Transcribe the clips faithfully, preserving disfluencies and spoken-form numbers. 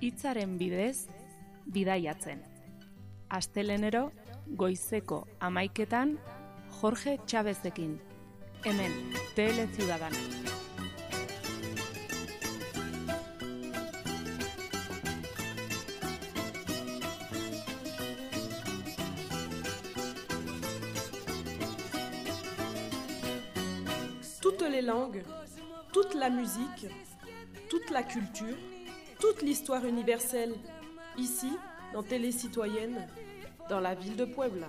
hitzaren bidez bidaiatzen. Astelenero goizeko hamaiketan Jorge Chávezekin, hemen Tele Ciudadana. Toutes les langues, toute la musique, toute la culture, toute l'histoire universelle, ici, dans Télé Citoyenne, dans la ville de Puebla.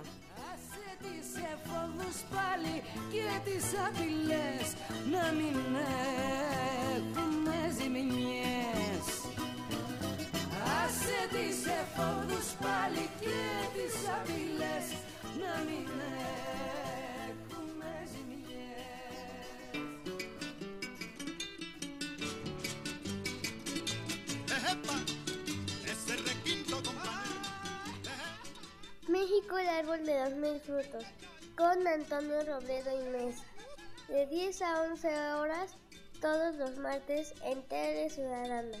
México, el árbol de los mil frutos, con Antonio Robledo y Mes, de diez a once horas, todos los martes en Tele Ciudadana.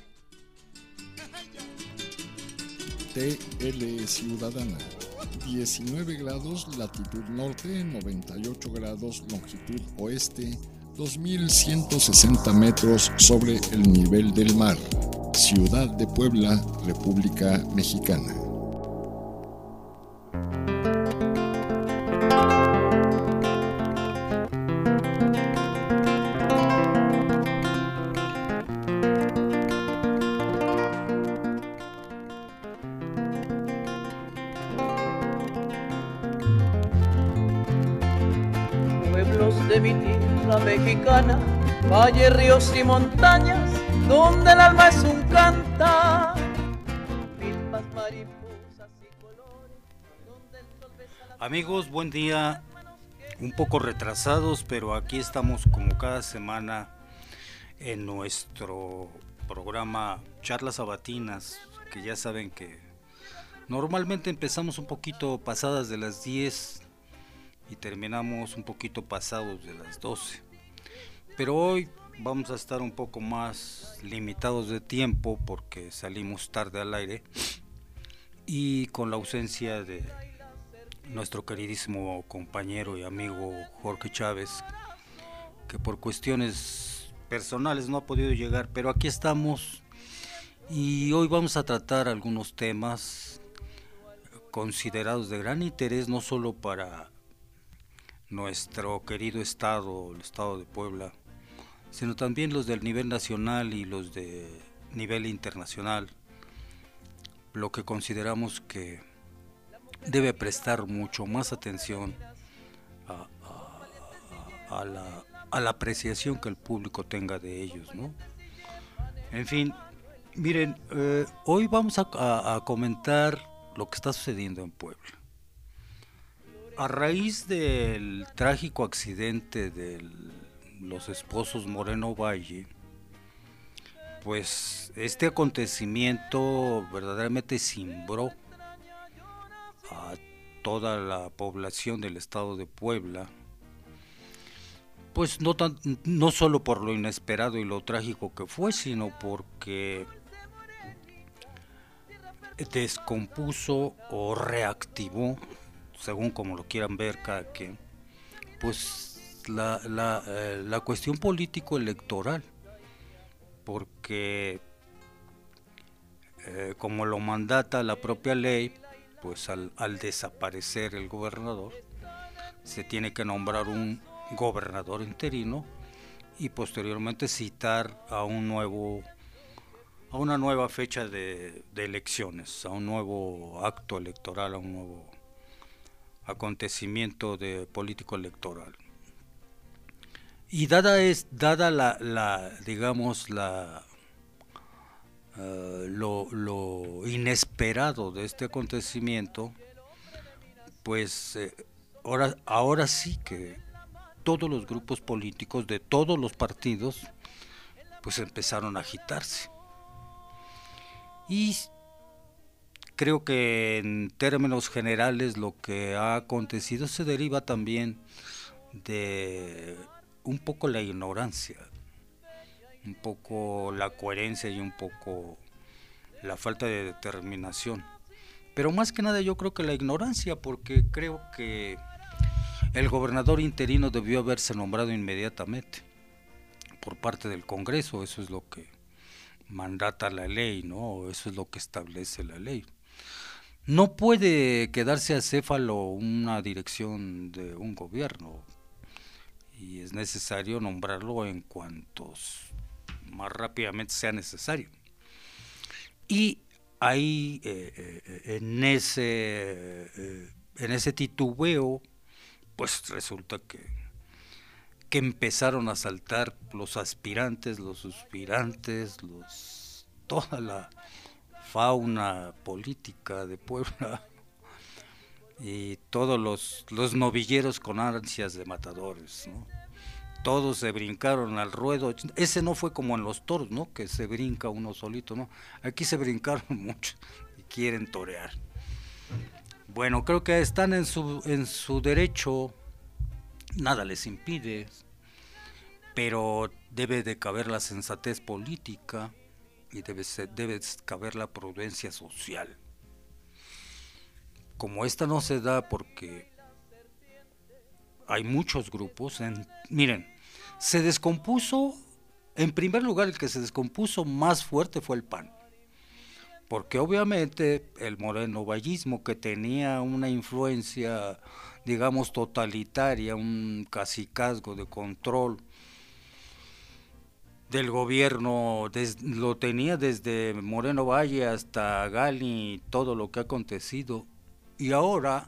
Tele Ciudadana, diecinueve grados latitud norte, noventa y ocho grados longitud oeste, dos mil ciento sesenta metros sobre el nivel del mar, Ciudad de Puebla, República Mexicana. De mi tierra mexicana, valles, ríos y montañas, donde el alma es un cantar, milpas, mariposas y colores, donde el sol besa la... Amigos, buen día, un poco retrasados, pero aquí estamos como cada semana en nuestro programa Charlas Sabatinas, que ya saben que normalmente empezamos un poquito pasadas de las diez y terminamos un poquito pasados de las doce, pero hoy vamos a estar un poco más limitados de tiempo porque salimos tarde al aire y con la ausencia de nuestro queridísimo compañero y amigo Jorge Chávez, que por cuestiones personales no ha podido llegar, pero aquí estamos y hoy vamos a tratar algunos temas considerados de gran interés, no solo para nuestro querido estado, el estado de Puebla, sino también los del nivel nacional y los de nivel internacional, lo que consideramos que debe prestar mucho más atención a, a, a, la, a la apreciación que el público tenga de ellos, ¿no? En fin, miren, eh, hoy vamos a, a, a comentar lo que está sucediendo en Puebla. A raíz del trágico accidente de los esposos Moreno Valle, pues este acontecimiento verdaderamente cimbró a toda la población del estado de Puebla, pues no, tan, no solo por lo inesperado y lo trágico que fue, sino porque descompuso o reactivó, según como lo quieran ver cada quien, pues la, la, eh, la cuestión político-electoral, porque eh, como lo mandata la propia ley, pues al, al desaparecer el gobernador, se tiene que nombrar un gobernador interino y posteriormente citar a un nuevo a una nueva fecha de, de elecciones, a un nuevo acto electoral, a un nuevo acontecimiento de político electoral. Y dada es dada la, la digamos la uh, lo, lo inesperado de este acontecimiento, pues eh, ahora ahora sí que todos los grupos políticos de todos los partidos pues empezaron a agitarse. Y creo que en términos generales lo que ha acontecido se deriva también de un poco la ignorancia, un poco la coherencia y un poco la falta de determinación. Pero más que nada yo creo que la ignorancia, porque creo que el gobernador interino debió haberse nombrado inmediatamente por parte del Congreso. Eso es lo que mandata la ley, ¿no? Eso es lo que establece la ley. No puede quedarse acéfalo una dirección de un gobierno, y es necesario nombrarlo en cuanto más rápidamente sea necesario. Y ahí eh, eh, en ese eh, en ese titubeo, pues resulta que que empezaron a saltar los aspirantes, los suspirantes, los toda la fauna política de Puebla y todos los, los novilleros con ansias de matadores, ¿no? Todos se brincaron al ruedo. Ese no fue como en los toros, ¿no? Que se brinca uno solito, ¿no? Aquí se brincaron mucho y quieren torear. Bueno, creo que están en su, en su derecho, nada les impide, pero debe de caber la sensatez política y debe, ser, debe caber la prudencia social. Como esta no se da porque hay muchos grupos, en, miren, se descompuso, en primer lugar el que se descompuso más fuerte fue el P A N, porque obviamente el morenovallismo, que tenía una influencia, digamos, totalitaria, un cacicazgo de control del gobierno, des, lo tenía desde Moreno Valle hasta Gali, todo lo que ha acontecido, y ahora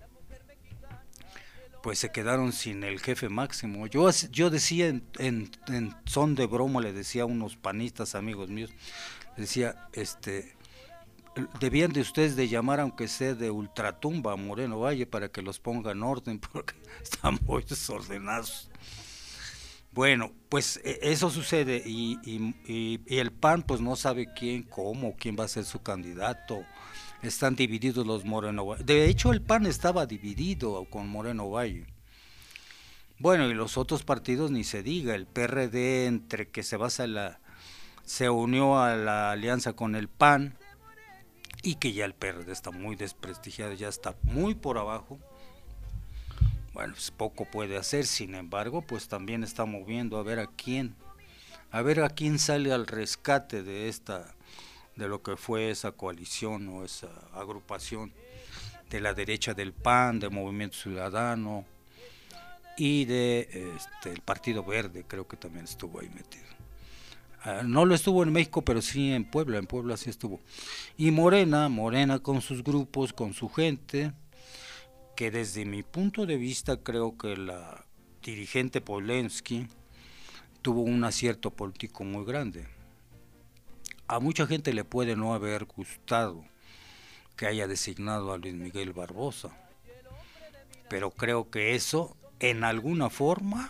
pues se quedaron sin el jefe máximo. Yo, yo decía en, en, en son de broma, le decía a unos panistas amigos míos, decía, este, debían de ustedes de llamar aunque sea de ultratumba a Moreno Valle para que los ponga en orden, porque están muy desordenados. Bueno, pues eso sucede y, y, y, y el P A N pues no sabe quién, cómo, quién va a ser su candidato. Están divididos los Moreno Valle. De hecho, el P A N estaba dividido con Moreno Valle. Bueno, y los otros partidos ni se diga. El P R D, entre que se basa en la, se unió a la alianza con el P A N, y que ya el P R D está muy desprestigiado, ya está muy por abajo. Bueno, pues poco puede hacer. Sin embargo, pues también está moviendo a ver a quién, a ver a quién sale al rescate de esta, de lo que fue esa coalición o esa agrupación de la derecha del P A N, de Movimiento Ciudadano y de este, el Partido Verde, creo que también estuvo ahí metido. Uh, no lo estuvo en México, pero sí en Puebla, en Puebla sí estuvo. Y Morena, Morena con sus grupos, con su gente, que desde mi punto de vista creo que la dirigente Polensky tuvo un acierto político muy grande. A mucha gente le puede no haber gustado que haya designado a Luis Miguel Barbosa, pero creo que eso en alguna forma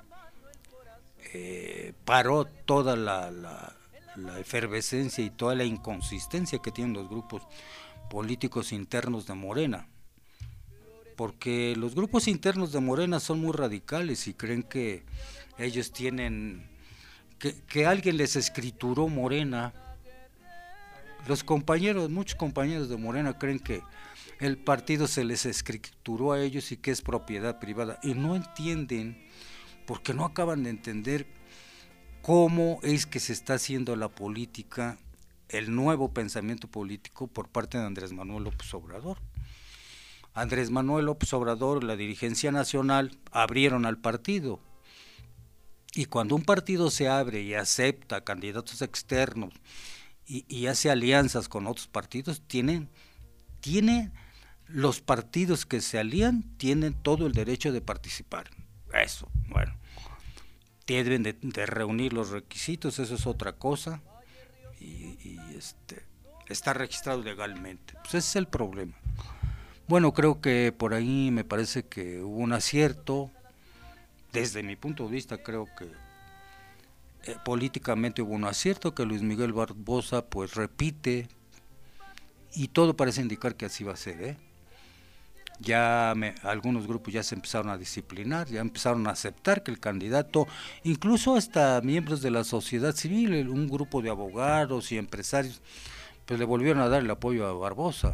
eh, paró toda la, la, la efervescencia y toda la inconsistencia que tienen los grupos políticos internos de Morena, porque los grupos internos de Morena son muy radicales y creen que ellos tienen, que, que alguien les escrituró Morena. Los compañeros, muchos compañeros de Morena creen que el partido se les escrituró a ellos y que es propiedad privada, y no entienden, porque no acaban de entender cómo es que se está haciendo la política, el nuevo pensamiento político por parte de Andrés Manuel López Obrador. Andrés Manuel López Obrador, la dirigencia nacional, abrieron al partido, y cuando un partido se abre y acepta candidatos externos y, y hace alianzas con otros partidos, tienen, tienen los partidos que se alían, tienen todo el derecho de participar. Eso, bueno, deben de, de reunir los requisitos, eso es otra cosa, y, y este está registrado legalmente. Pues ese es el problema. Bueno, creo que por ahí me parece que hubo un acierto. Desde mi punto de vista creo que eh, políticamente hubo un acierto, que Luis Miguel Barbosa pues repite, y todo parece indicar que así va a ser, ¿eh? Ya me, algunos grupos ya se empezaron a disciplinar, ya empezaron a aceptar que el candidato, incluso hasta miembros de la sociedad civil, un grupo de abogados y empresarios, pues le volvieron a dar el apoyo a Barbosa.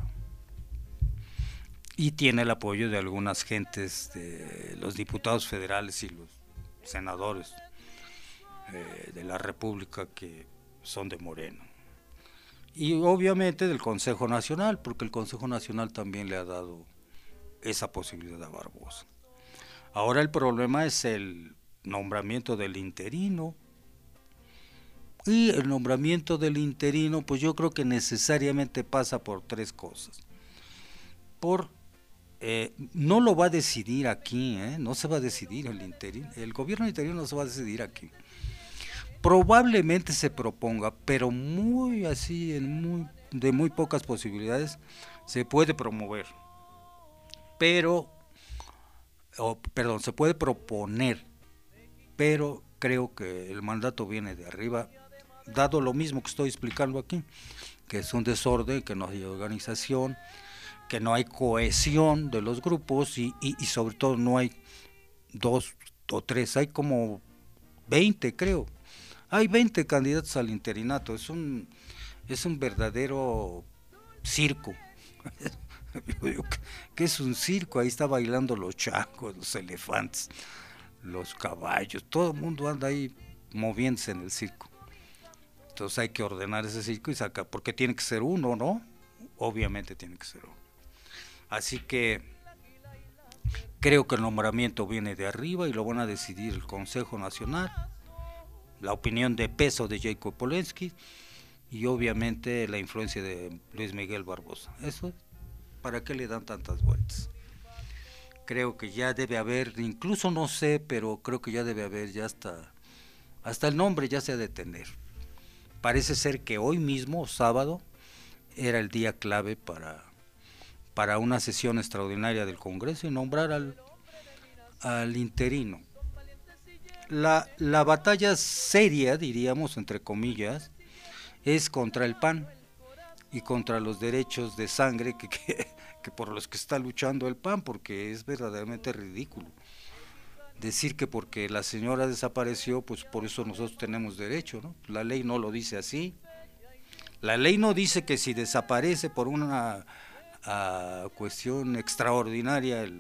Y tiene el apoyo de algunas gentes, de los diputados federales y los senadores eh, de la República que son de Morena. Y obviamente del Consejo Nacional, porque el Consejo Nacional también le ha dado esa posibilidad a Barbosa. Ahora el problema es el nombramiento del interino. Y el nombramiento del interino, pues yo creo que necesariamente pasa por tres cosas. Por, eh, no lo va a decidir aquí, ¿eh? No se va a decidir el interino, el gobierno interino no se va a decidir aquí. Probablemente se proponga, pero muy así, en muy, de muy pocas posibilidades, se puede promover. Pero, oh, perdón, se puede proponer, pero creo que el mandato viene de arriba, dado lo mismo que estoy explicando aquí, que es un desorden, que no hay organización, que no hay cohesión de los grupos y, y, y sobre todo no hay dos o tres, hay como veinte creo, hay veinte candidatos al interinato, es un, es un verdadero circo. Yo digo que, que es un circo, ahí está bailando los changos, los elefantes, los caballos, todo el mundo anda ahí moviéndose en el circo. Entonces hay que ordenar ese circo y sacar, porque tiene que ser uno, ¿no? Obviamente tiene que ser uno. Así que creo que el nombramiento viene de arriba y lo van a decidir el Consejo Nacional, la opinión de peso de Jacob Polensky y obviamente la influencia de Luis Miguel Barbosa. Eso, ¿para qué le dan tantas vueltas? Creo que ya debe haber, incluso no sé, pero creo que ya debe haber, ya hasta, hasta el nombre ya se ha de tener. Parece ser que hoy mismo, sábado, era el día clave para, para una sesión extraordinaria del Congreso y nombrar al, al interino. La, la batalla seria, diríamos, entre comillas, es contra el P A N y contra los derechos de sangre que, que, que por los que está luchando el P A N, porque es verdaderamente ridículo decir que porque la señora desapareció, pues por eso nosotros tenemos derecho, ¿no? La ley no lo dice así. La ley no dice que si desaparece por una a, cuestión extraordinaria el,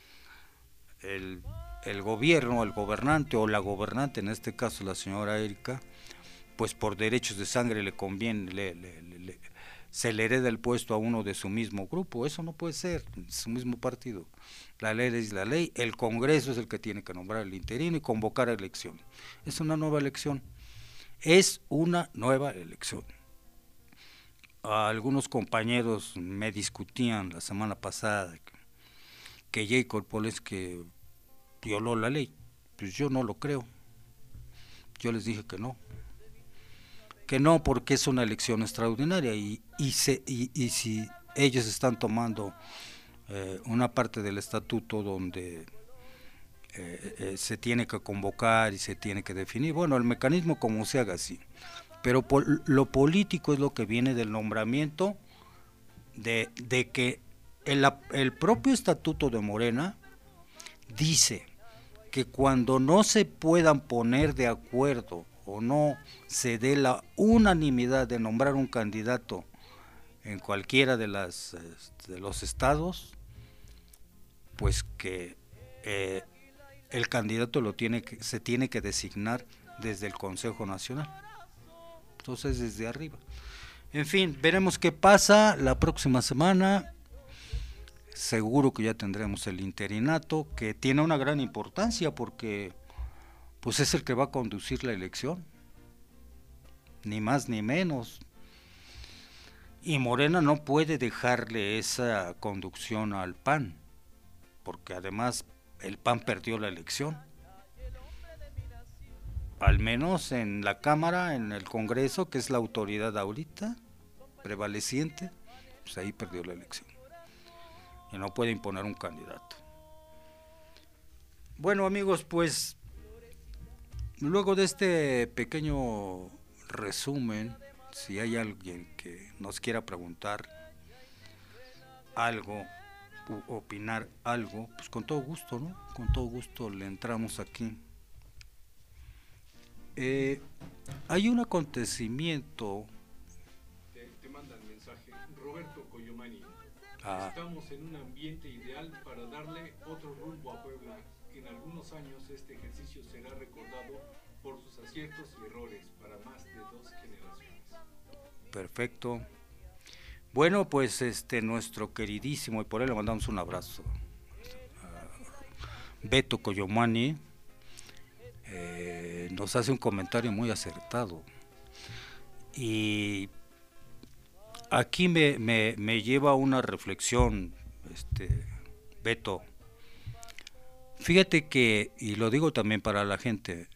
el, el gobierno, el gobernante o la gobernante, en este caso la señora Erika, pues por derechos de sangre le conviene, le, le, le, le, se le hereda el puesto a uno de su mismo grupo. Eso no puede ser, su mismo partido. La ley es la ley, el Congreso es el que tiene que nombrar el interino y convocar a elección. Es una nueva elección, es una nueva elección. Algunos compañeros me discutían la semana pasada que, que Jacob Polensky violó la ley. Pues yo no lo creo. Yo les dije que no. Que no, porque es una elección extraordinaria y, y, se, y, y si ellos están tomando eh, una parte del estatuto donde eh, eh, se tiene que convocar y se tiene que definir, bueno, el mecanismo como se haga así, pero por, lo político es lo que viene del nombramiento de, de que el, el propio estatuto de Morena dice que cuando no se puedan poner de acuerdo o no se dé la unanimidad de nombrar un candidato en cualquiera de las de los estados, pues que eh, el candidato lo tiene que, se tiene que designar desde el Consejo Nacional. Entonces desde arriba. En fin, veremos qué pasa la próxima semana. Seguro que ya tendremos el interinato, que tiene una gran importancia porque pues es el que va a conducir la elección, ni más ni menos. Y Morena no puede dejarle esa conducción al P A N, porque además el P A N perdió la elección. Al menos en la Cámara, en el Congreso, que es la autoridad ahorita prevaleciente, pues ahí perdió la elección. Y no puede imponer un candidato. Bueno, amigos, pues luego de este pequeño resumen, si hay alguien que nos quiera preguntar algo, u opinar algo, pues con todo gusto, ¿no? Con todo gusto le entramos aquí. Eh, hay un acontecimiento. Te, te, manda el mensaje Roberto Coyomani. Ah. Estamos en un ambiente ideal para darle otro rumbo a Puebla. En algunos años este ejercicio será recordado por sus aciertos y errores para más de dos generaciones. Perfecto. Bueno, pues este nuestro queridísimo, y por él le mandamos un abrazo, uh, Beto Coyomani, eh, nos hace un comentario muy acertado. Y aquí me, me, me lleva a una reflexión, este, Beto. Fíjate que, y lo digo también para la gente,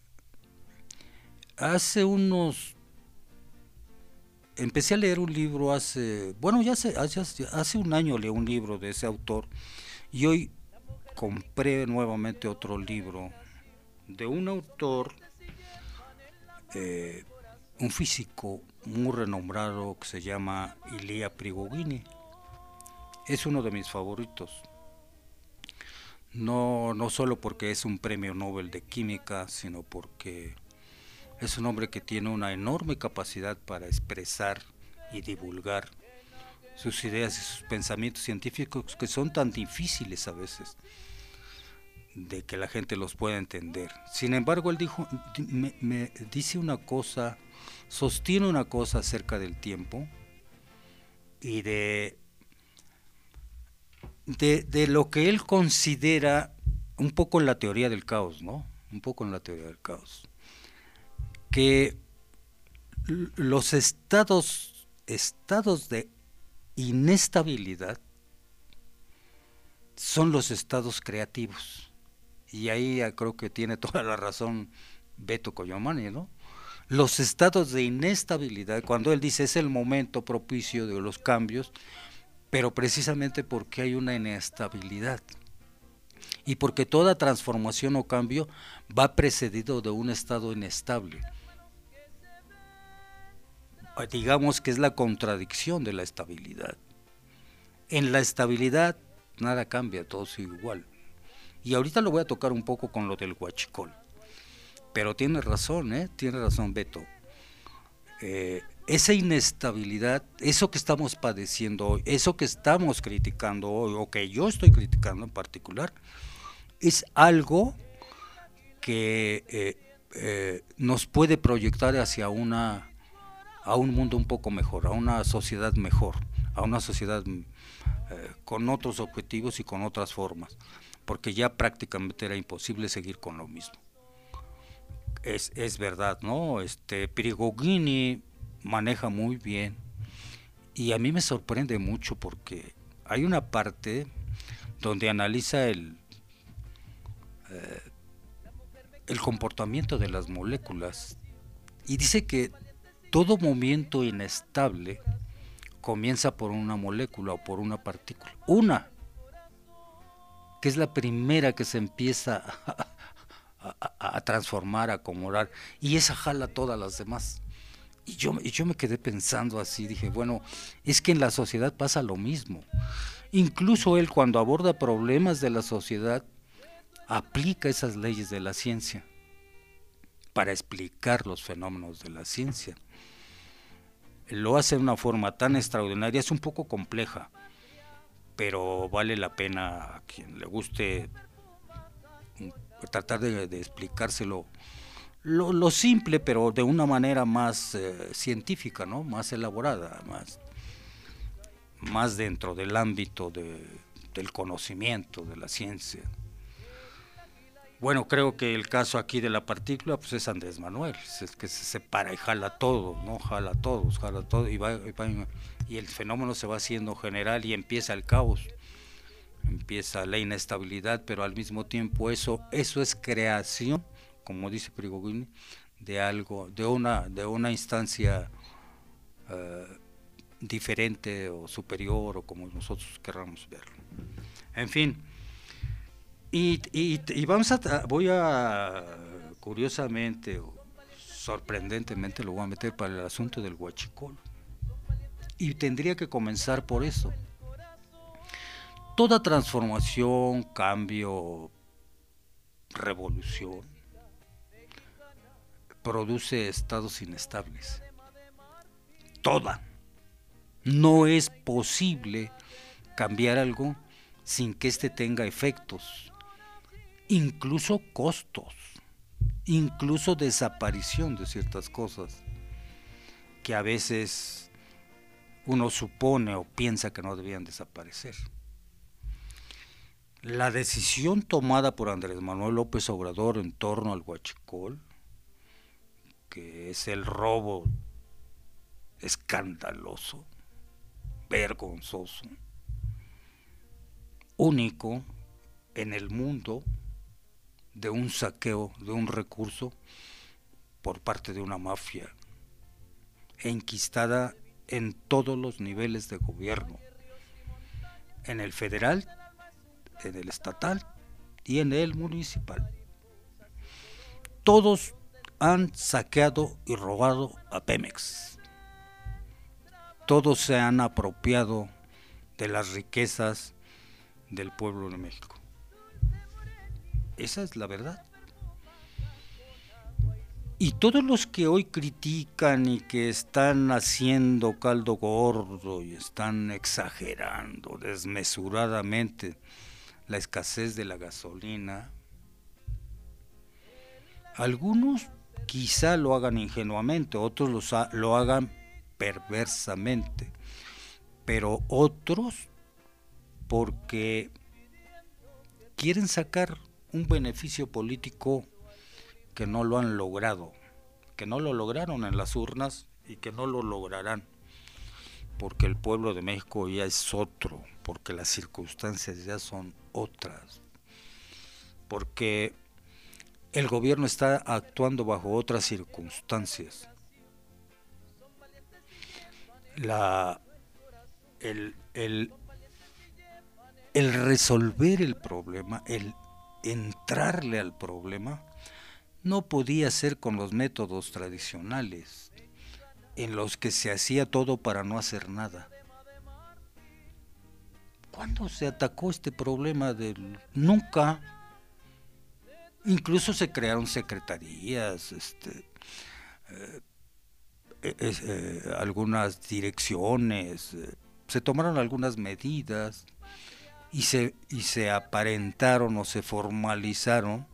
hace unos, empecé a leer un libro hace, bueno, ya hace, hace, hace un año leí un libro de ese autor, y hoy compré nuevamente otro libro de un autor, eh, un físico muy renombrado que se llama Ilya Prigogine. Es uno de mis favoritos. No, no solo porque es un premio Nobel de Química, sino porque es un hombre que tiene una enorme capacidad para expresar y divulgar sus ideas y sus pensamientos científicos, que son tan difíciles a veces de que la gente los pueda entender. Sin embargo, él dijo, me, me dice una cosa, sostiene una cosa acerca del tiempo y de De, de lo que él considera un poco en la teoría del caos, ¿no? Un poco en la teoría del caos. Que los estados, estados de inestabilidad son los estados creativos. Y ahí creo que tiene toda la razón Beto Coyomani, ¿no? Los estados de inestabilidad, cuando él dice es el momento propicio de los cambios, pero precisamente porque hay una inestabilidad y porque toda transformación o cambio va precedido de un estado inestable. Digamos que es la contradicción de la estabilidad. En la estabilidad nada cambia, todo sigue igual. Y ahorita lo voy a tocar un poco con lo del huachicol. Pero tiene razón, ¿eh? Tiene razón Beto. Eh, esa inestabilidad, eso que estamos padeciendo hoy, eso que estamos criticando hoy, o que yo estoy criticando en particular, es algo que eh, eh, nos puede proyectar hacia una, a un mundo un poco mejor, a una sociedad mejor, a una sociedad eh, con otros objetivos y con otras formas, porque ya prácticamente era imposible seguir con lo mismo. Es, es verdad, ¿no? Este Prigogine maneja muy bien y a mí me sorprende mucho porque hay una parte donde analiza el eh, el comportamiento de las moléculas y dice que todo movimiento inestable comienza por una molécula o por una partícula, una que es la primera que se empieza a, a, a transformar, a acomodar, y esa jala todas las demás. Y yo, y yo me quedé pensando así, dije, bueno, es que en la sociedad pasa lo mismo. Incluso él, cuando aborda problemas de la sociedad, aplica esas leyes de la ciencia para explicar los fenómenos de la ciencia. Lo hace de una forma tan extraordinaria, es un poco compleja, pero vale la pena a quien le guste tratar de, de explicárselo Lo, lo simple, pero de una manera más eh, científica, ¿no? Más elaborada, más, más dentro del ámbito de, del conocimiento, de la ciencia. Bueno, creo que el caso aquí de la partícula pues es Andrés Manuel, es que se separa y jala todo, ¿no? Jala todos, jala todo, y, va, y, va, y el fenómeno se va haciendo general y empieza el caos, empieza la inestabilidad, pero al mismo tiempo eso, eso es creación, como dice Prigogine, de algo, de una, de una instancia uh, diferente o superior, o como nosotros querramos verlo. En fin, y, y, y vamos a, voy a, curiosamente, o sorprendentemente, lo voy a meter para el asunto del huachicol. Y tendría que comenzar por eso. Toda transformación, cambio, revolución, produce estados inestables. Toda. No es posible cambiar algo sin que éste tenga efectos, incluso costos, incluso desaparición de ciertas cosas que a veces uno supone o piensa que no debían desaparecer. La decisión tomada por Andrés Manuel López Obrador en torno al huachicol, que es el robo escandaloso, vergonzoso, único en el mundo, de un saqueo de un recurso por parte de una mafia enquistada en todos los niveles de gobierno, en el federal, en el estatal y en el municipal. Todos han saqueado y robado a Pemex. Todos se han apropiado de las riquezas del pueblo de México. Esa es la verdad. Y todos los que hoy critican y que están haciendo caldo gordo y están exagerando desmesuradamente la escasez de la gasolina, algunos quizá lo hagan ingenuamente, otros los ha, lo hagan perversamente, pero otros porque quieren sacar un beneficio político que no lo han logrado, que no lo lograron en las urnas y que no lo lograrán, porque el pueblo de México ya es otro, porque las circunstancias ya son otras, porque el gobierno está actuando bajo otras circunstancias. La, el, el, el resolver el problema, el entrarle al problema, no podía ser con los métodos tradicionales, en los que se hacía todo para no hacer nada. ¿Cuándo se atacó este problema del nunca? Incluso se crearon secretarías, este, eh, eh, eh, algunas direcciones, eh, se tomaron algunas medidas y se, y se aparentaron o se formalizaron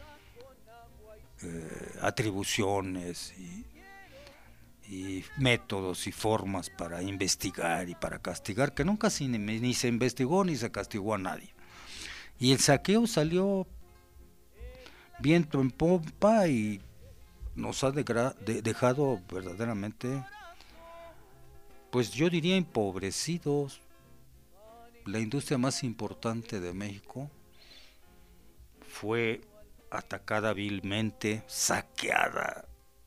eh, atribuciones y, y métodos y formas para investigar y para castigar, que nunca se, ni se investigó ni se castigó a nadie. Y el saqueo salió viento en pompa y nos ha degra- de- dejado verdaderamente, pues yo diría, empobrecidos. La industria más importante de México fue atacada vilmente, saqueada,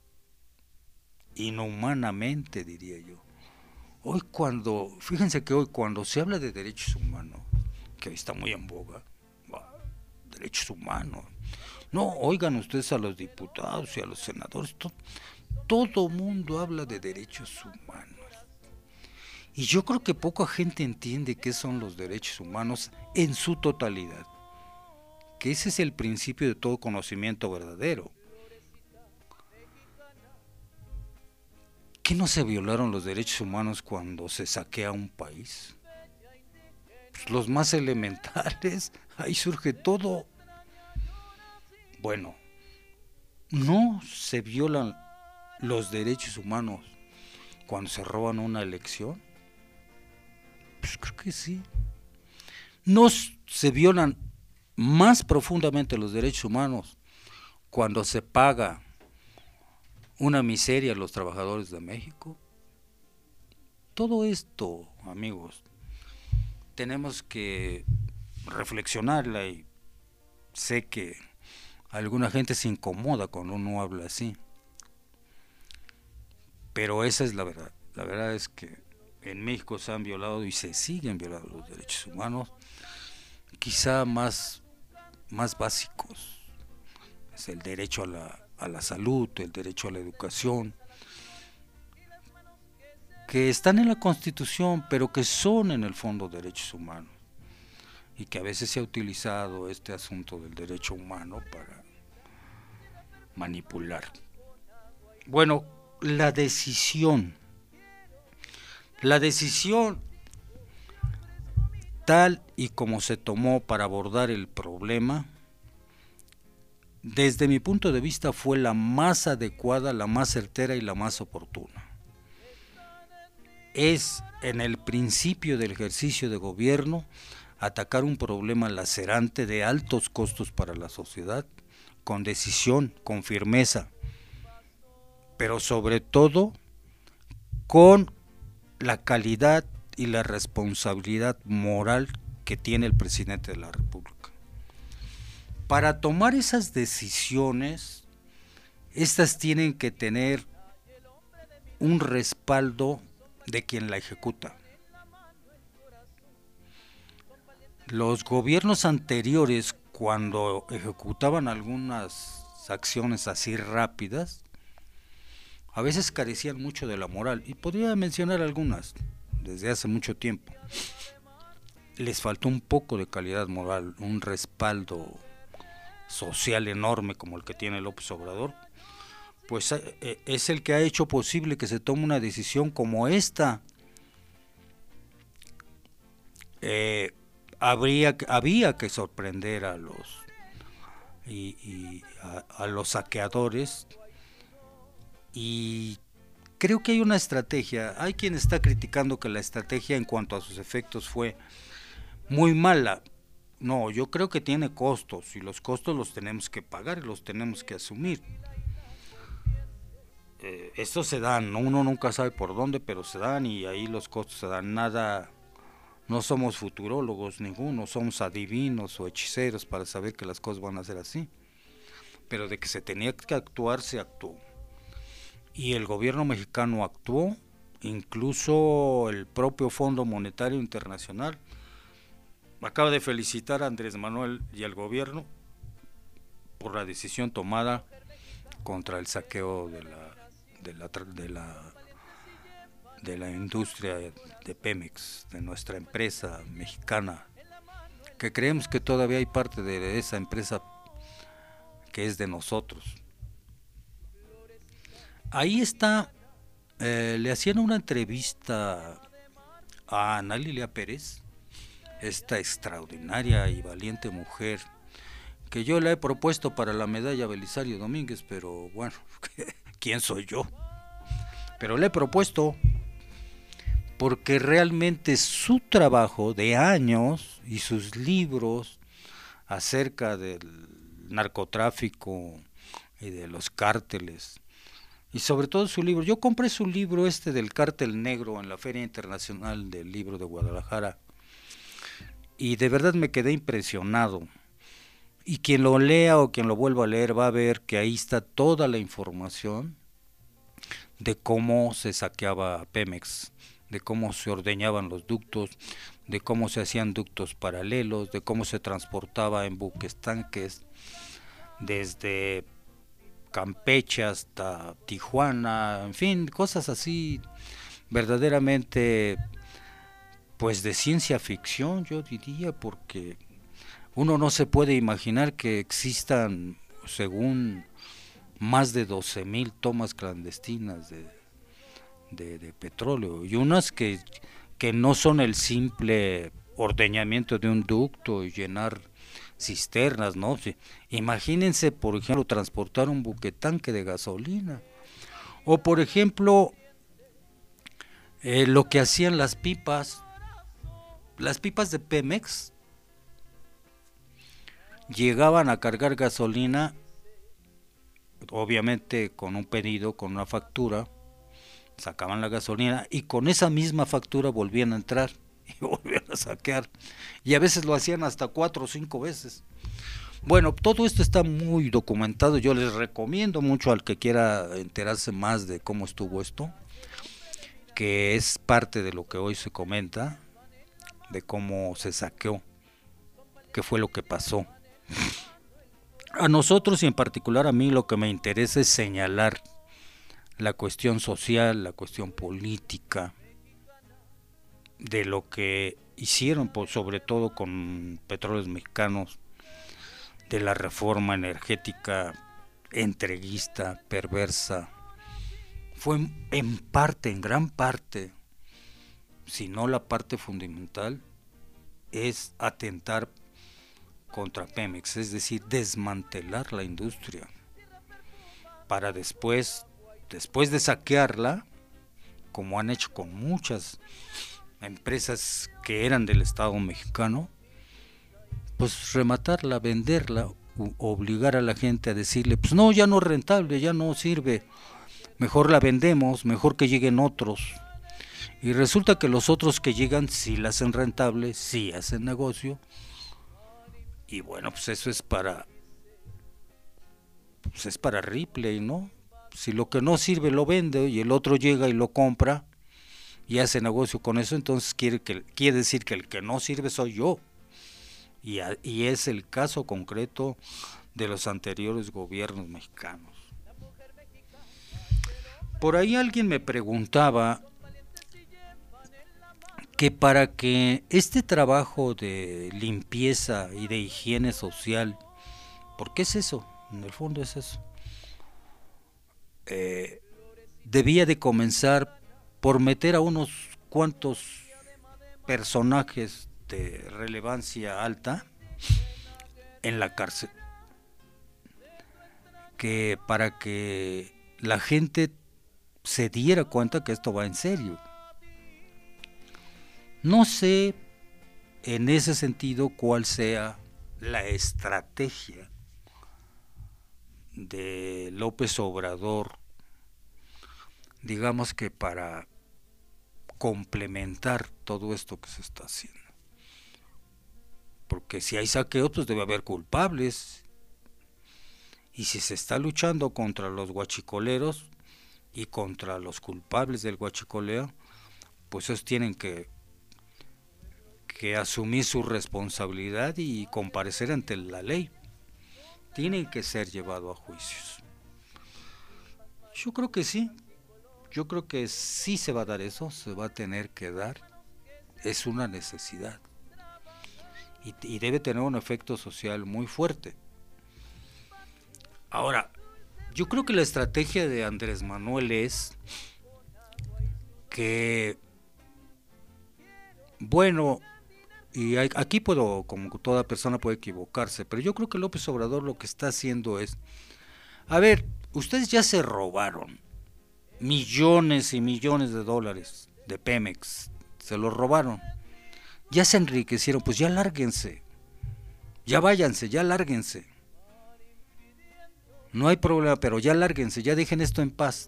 inhumanamente, diría yo. Hoy cuando, fíjense que hoy cuando se habla de derechos humanos, que hoy está muy en boga, bah, derechos humanos, no, oigan ustedes a los diputados y a los senadores, to, todo mundo habla de derechos humanos. Y yo creo que poca gente entiende qué son los derechos humanos en su totalidad, que ese es el principio de todo conocimiento verdadero. ¿Qué no se violaron los derechos humanos cuando se saquea un país? Pues los más elementales, ahí surge todo. Bueno, ¿no se violan los derechos humanos cuando se roban una elección? Pues creo que sí. ¿No se violan más profundamente los derechos humanos cuando se paga una miseria a los trabajadores de México? Todo esto, amigos, tenemos que reflexionarla, y sé que alguna gente se incomoda cuando uno habla así, pero esa es la verdad. La verdad es que en México se han violado y se siguen violando los derechos humanos, quizá más, más básicos. Es el derecho a la, a la salud, el derecho a la educación, que están en la Constitución, pero que son en el fondo derechos humanos, y que a veces se ha utilizado este asunto del derecho humano para manipular. Bueno, la decisión, La decisión tal y como se tomó para abordar el problema, desde mi punto de vista fue la más adecuada, la más certera y la más oportuna. Es en el principio del ejercicio de gobierno atacar un problema lacerante de altos costos para la sociedad, con decisión, con firmeza, pero sobre todo con la calidad y la responsabilidad moral que tiene el presidente de la República. Para tomar esas decisiones, estas tienen que tener un respaldo de quien la ejecuta. Los gobiernos anteriores, cuando ejecutaban algunas acciones así rápidas, a veces carecían mucho de la moral, y podría mencionar algunas desde hace mucho tiempo. Les faltó un poco de calidad moral, un respaldo social enorme como el que tiene López Obrador, pues eh, es el que ha hecho posible que se tome una decisión como esta. Eh, habría, había que sorprender a los y, y a, a los saqueadores, y creo que hay una estrategia. Hay quien está criticando que la estrategia en cuanto a sus efectos fue muy mala. No, yo creo que tiene costos, y los costos los tenemos que pagar y los tenemos que asumir. Eh, estos se dan, ¿no? Uno nunca sabe por dónde, pero se dan, y ahí los costos se dan. Nada, no somos futurólogos ninguno, somos adivinos o hechiceros para saber que las cosas van a ser así. Pero de que se tenía que actuar, se actuó. Y el gobierno mexicano actuó, incluso el propio Fondo Monetario Internacional acaba de felicitar a Andrés Manuel y al gobierno por la decisión tomada contra el saqueo de la de la de la de la industria de Pemex, de nuestra empresa mexicana, que creemos que todavía hay parte de esa empresa que es de nosotros. Ahí está, eh, le hacían una entrevista a Ana Lilia Pérez, esta extraordinaria y valiente mujer que yo la he propuesto para la medalla Belisario Domínguez, pero bueno, ¿quién soy yo? Pero la he propuesto porque realmente su trabajo de años y sus libros acerca del narcotráfico y de los cárteles, y sobre todo su libro, yo compré su libro este del Cártel Negro en la Feria Internacional del Libro de Guadalajara, y de verdad me quedé impresionado. Y quien lo lea o quien lo vuelva a leer va a ver que ahí está toda la información de cómo se saqueaba Pemex, de cómo se ordeñaban los ductos, de cómo se hacían ductos paralelos, de cómo se transportaba en buques tanques desde Campeche hasta Tijuana, en fin, cosas así verdaderamente pues de ciencia ficción, yo diría, porque uno no se puede imaginar que existan, según, más de doce mil tomas clandestinas de, de, de petróleo, y unas que, que no son el simple ordeñamiento de un ducto y llenar cisternas, ¿no? Imagínense, por ejemplo, transportar un buquetanque de gasolina, o por ejemplo, eh, lo que hacían las pipas, las pipas de Pemex llegaban a cargar gasolina, obviamente con un pedido, con una factura, sacaban la gasolina y con esa misma factura volvían a entrar y volvían a saquear, y a veces lo hacían hasta cuatro o cinco veces. Bueno, todo esto está muy documentado. Yo les recomiendo mucho al que quiera enterarse más de cómo estuvo esto, que es parte de lo que hoy se comenta, de cómo se saqueó, qué fue lo que pasó. A nosotros, y en particular a mí, lo que me interesa es señalar la cuestión social, la cuestión política de lo que hicieron, por, sobre todo con Petróleos Mexicanos, de la reforma energética entreguista, perversa. Fue en parte, en gran parte, sino la parte fundamental es atentar contra Pemex, es decir, desmantelar la industria para después, después de saquearla, como han hecho con muchas empresas que eran del Estado mexicano, pues rematarla, venderla, obligar a la gente a decirle, pues no, ya no es rentable, ya no sirve, mejor la vendemos, mejor que lleguen otros. Y resulta que los otros que llegan sí la hacen rentable, sí hacen negocio, y bueno, pues eso es para, pues es para Ripley, ¿no? Si lo que no sirve lo vende y el otro llega y lo compra y hace negocio con eso, entonces quiere, que, quiere decir que el que no sirve soy yo. Y, a, y es el caso concreto de los anteriores gobiernos mexicanos. Por ahí alguien me preguntaba que para que este trabajo de limpieza y de higiene social, ¿por qué es eso? En el fondo es eso. Eh, debía de comenzar por meter a unos cuantos personajes de relevancia alta en la cárcel, que para que la gente se diera cuenta que esto va en serio. No sé en ese sentido cuál sea la estrategia de López Obrador, digamos que para complementar todo esto que se está haciendo. Porque si hay saqueos, pues debe haber culpables. Y si se está luchando contra los guachicoleros y contra los culpables del guachicoleo, pues ellos tienen que, que asumir su responsabilidad y comparecer ante la ley. Tienen que ser llevados a juicios. Yo creo que sí. Yo creo que sí se va a dar eso, se va a tener que dar. Es una necesidad. Y, y debe tener un efecto social muy fuerte. Ahora, yo creo que la estrategia de Andrés Manuel es que, bueno, y hay, aquí puedo, como toda persona puede equivocarse, pero yo creo que López Obrador lo que está haciendo es, a ver, ustedes ya se robaron millones y millones de dólares de Pemex, se los robaron, ya se enriquecieron, pues ya lárguense, ya váyanse, ya lárguense, no hay problema, pero ya lárguense, ya dejen esto en paz.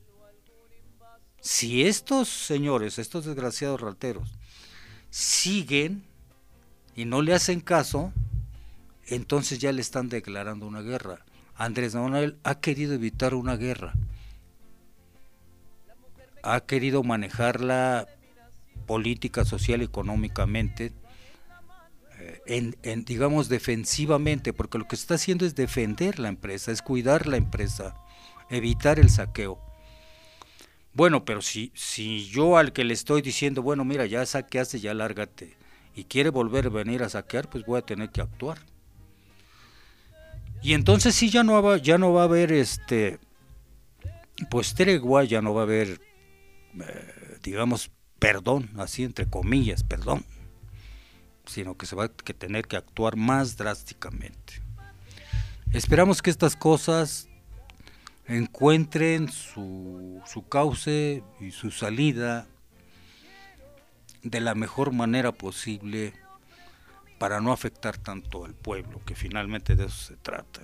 Si estos señores, estos desgraciados rateros, siguen y no le hacen caso, entonces ya le están declarando una guerra. Andrés Manuel ha querido evitar una guerra, ha querido manejarla política, social, económicamente, eh, en, en, digamos, defensivamente, porque lo que está haciendo es defender la empresa, es cuidar la empresa, evitar el saqueo. Bueno, pero si, si yo al que le estoy diciendo, bueno, mira, ya saqueaste, ya lárgate, y quiere volver a venir a saquear, pues voy a tener que actuar. Y entonces sí, ya no va, ya no va a haber, este, pues tregua, ya no va a haber, eh, digamos, perdón, así entre comillas, perdón, sino que se va a que tener que actuar más drásticamente. Esperamos que estas cosas encuentren su, su cauce y su salida de la mejor manera posible para no afectar tanto al pueblo, que finalmente de eso se trata.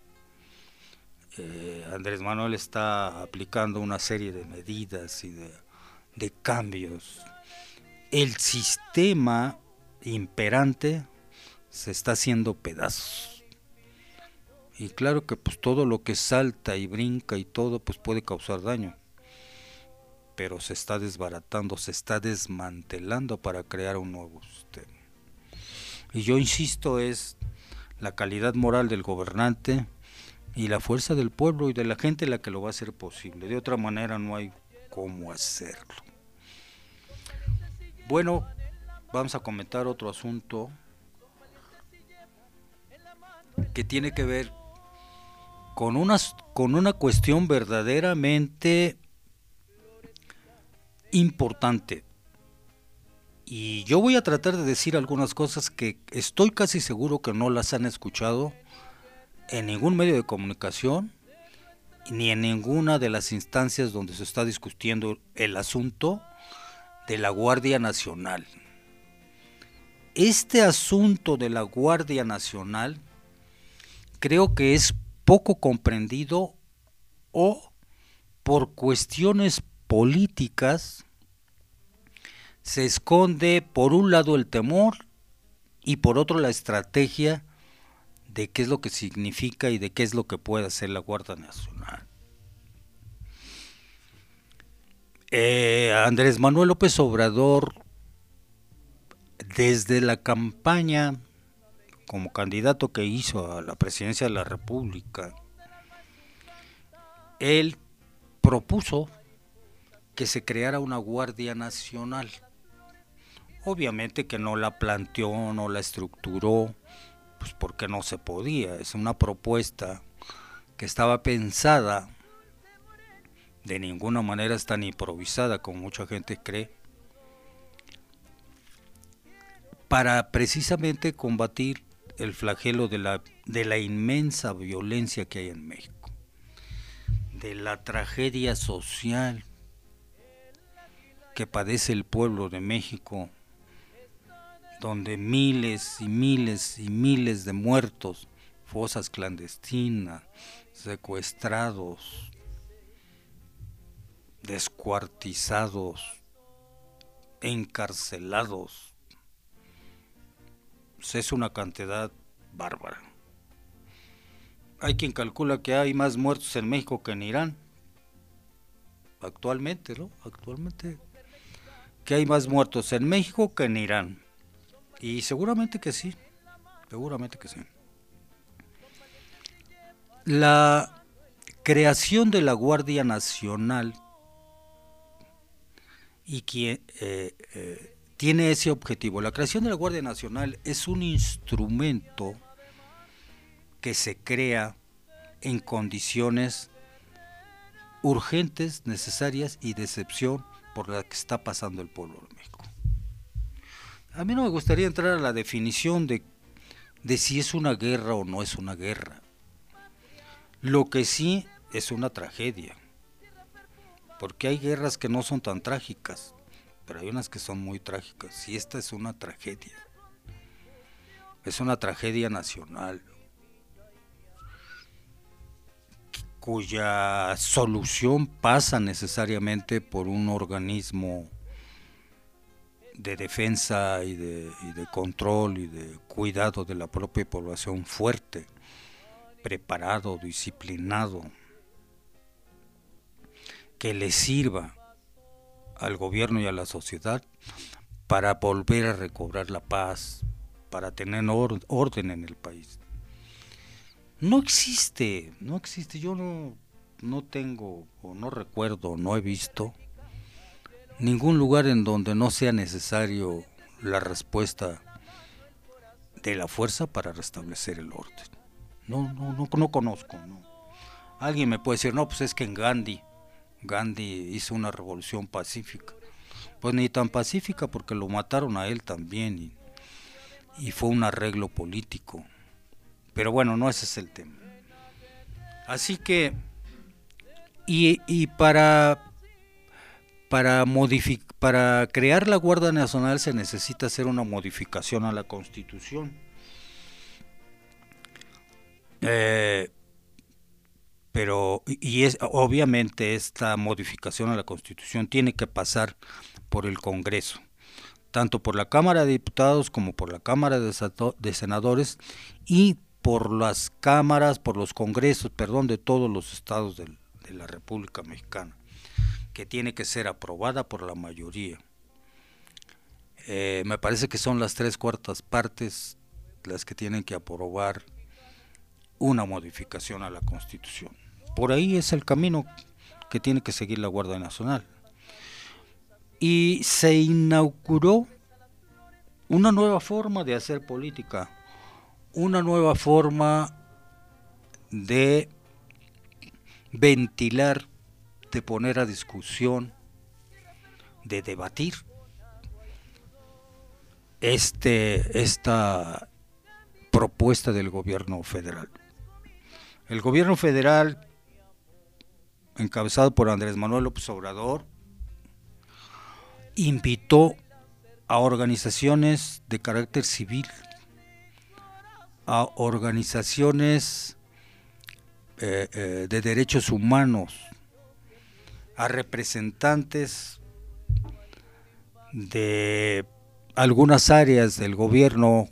Eh, Andrés Manuel está aplicando una serie de medidas y de, de cambios. El sistema imperante se está haciendo pedazos. Y claro que pues todo lo que salta y brinca y todo pues puede causar daño. Pero se está desbaratando, se está desmantelando para crear un nuevo sistema. Y yo insisto, es la calidad moral del gobernante y la fuerza del pueblo y de la gente la que lo va a hacer posible. De otra manera no hay cómo hacerlo. Bueno, vamos a comentar otro asunto que tiene que ver con una, con una cuestión verdaderamente importante Y yo voy a tratar de decir algunas cosas que estoy casi seguro que no las han escuchado en ningún medio de comunicación ni en ninguna de las instancias donde se está discutiendo el asunto de la Guardia Nacional. Este asunto de la Guardia Nacional creo que es poco comprendido o por cuestiones políticas se esconde por un lado el temor y por otro la estrategia de qué es lo que significa y de qué es lo que puede hacer la Guardia Nacional. Eh, Andrés Manuel López Obrador, desde la campaña como candidato que hizo a la presidencia de la República, él propuso que se creara una Guardia Nacional. Obviamente que no la planteó, no la estructuró, pues porque no se podía. Es una propuesta que estaba pensada, de ninguna manera es tan improvisada como mucha gente cree, para precisamente combatir el flagelo de la, de la inmensa violencia que hay en México, de la tragedia social que padece el pueblo de México, donde miles y miles y miles de muertos, fosas clandestinas, secuestrados, descuartizados, encarcelados, es una cantidad bárbara. Hay quien calcula que hay más muertos en México que en Irán, actualmente, ¿no? Actualmente, que hay más muertos en México que en Irán. Y seguramente que sí, seguramente que sí. La creación de la Guardia Nacional y que eh, eh, tiene ese objetivo. La creación de la Guardia Nacional es un instrumento que se crea en condiciones urgentes, necesarias y de excepción por la que está pasando el pueblo de México. A mí no me gustaría entrar a la definición de, de si es una guerra o no es una guerra. Lo que sí es una tragedia, porque hay guerras que no son tan trágicas, pero hay unas que son muy trágicas, y esta es una tragedia. Es una tragedia nacional, cuya solución pasa necesariamente por un organismo de defensa y de, y de control y de cuidado de la propia población fuerte, preparado, disciplinado, que le sirva al gobierno y a la sociedad para volver a recobrar la paz, para tener or, orden en el país. No existe, no existe, yo no, no tengo, o no recuerdo, no he visto ningún lugar en donde no sea necesario la respuesta de la fuerza para restablecer el orden. No, no, no, no conozco, no. Alguien me puede decir, no, pues es que en Gandhi, Gandhi hizo una revolución pacífica. Pues ni tan pacífica porque lo mataron a él también y, y fue un arreglo político. Pero bueno, no ese es el tema. Así que, y, y para... Para, modific- para crear la Guardia Nacional se necesita hacer una modificación a la Constitución. Eh, pero, y es, obviamente esta modificación a la Constitución tiene que pasar por el Congreso, tanto por la Cámara de Diputados como por la Cámara de, Sato- de Senadores y por las cámaras, por los congresos, perdón, de todos los estados del, de la República Mexicana, que tiene que ser aprobada por la mayoría. Eh, me parece que son las tres cuartas partes las que tienen que aprobar una modificación a la Constitución. Por ahí es el camino que tiene que seguir la Guardia Nacional. Y se inauguró una nueva forma de hacer política, una nueva forma de ventilar, de poner a discusión, de debatir este, esta propuesta del gobierno federal. El gobierno federal, encabezado por Andrés Manuel López Obrador, invitó a organizaciones de carácter civil, a organizaciones eh, eh, de derechos humanos, a representantes de algunas áreas del gobierno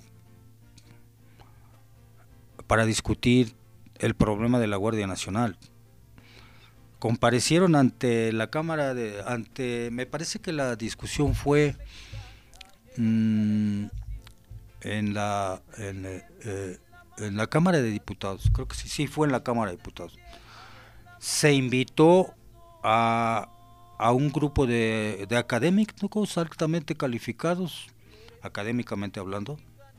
para discutir el problema de la Guardia Nacional. Comparecieron ante la Cámara de, ante, me parece que la discusión fue mmm, en la en, eh, en la Cámara de Diputados, creo que sí, sí fue en la Cámara de Diputados. Se invitó a, a un grupo de, de académicos altamente calificados, académicamente hablando,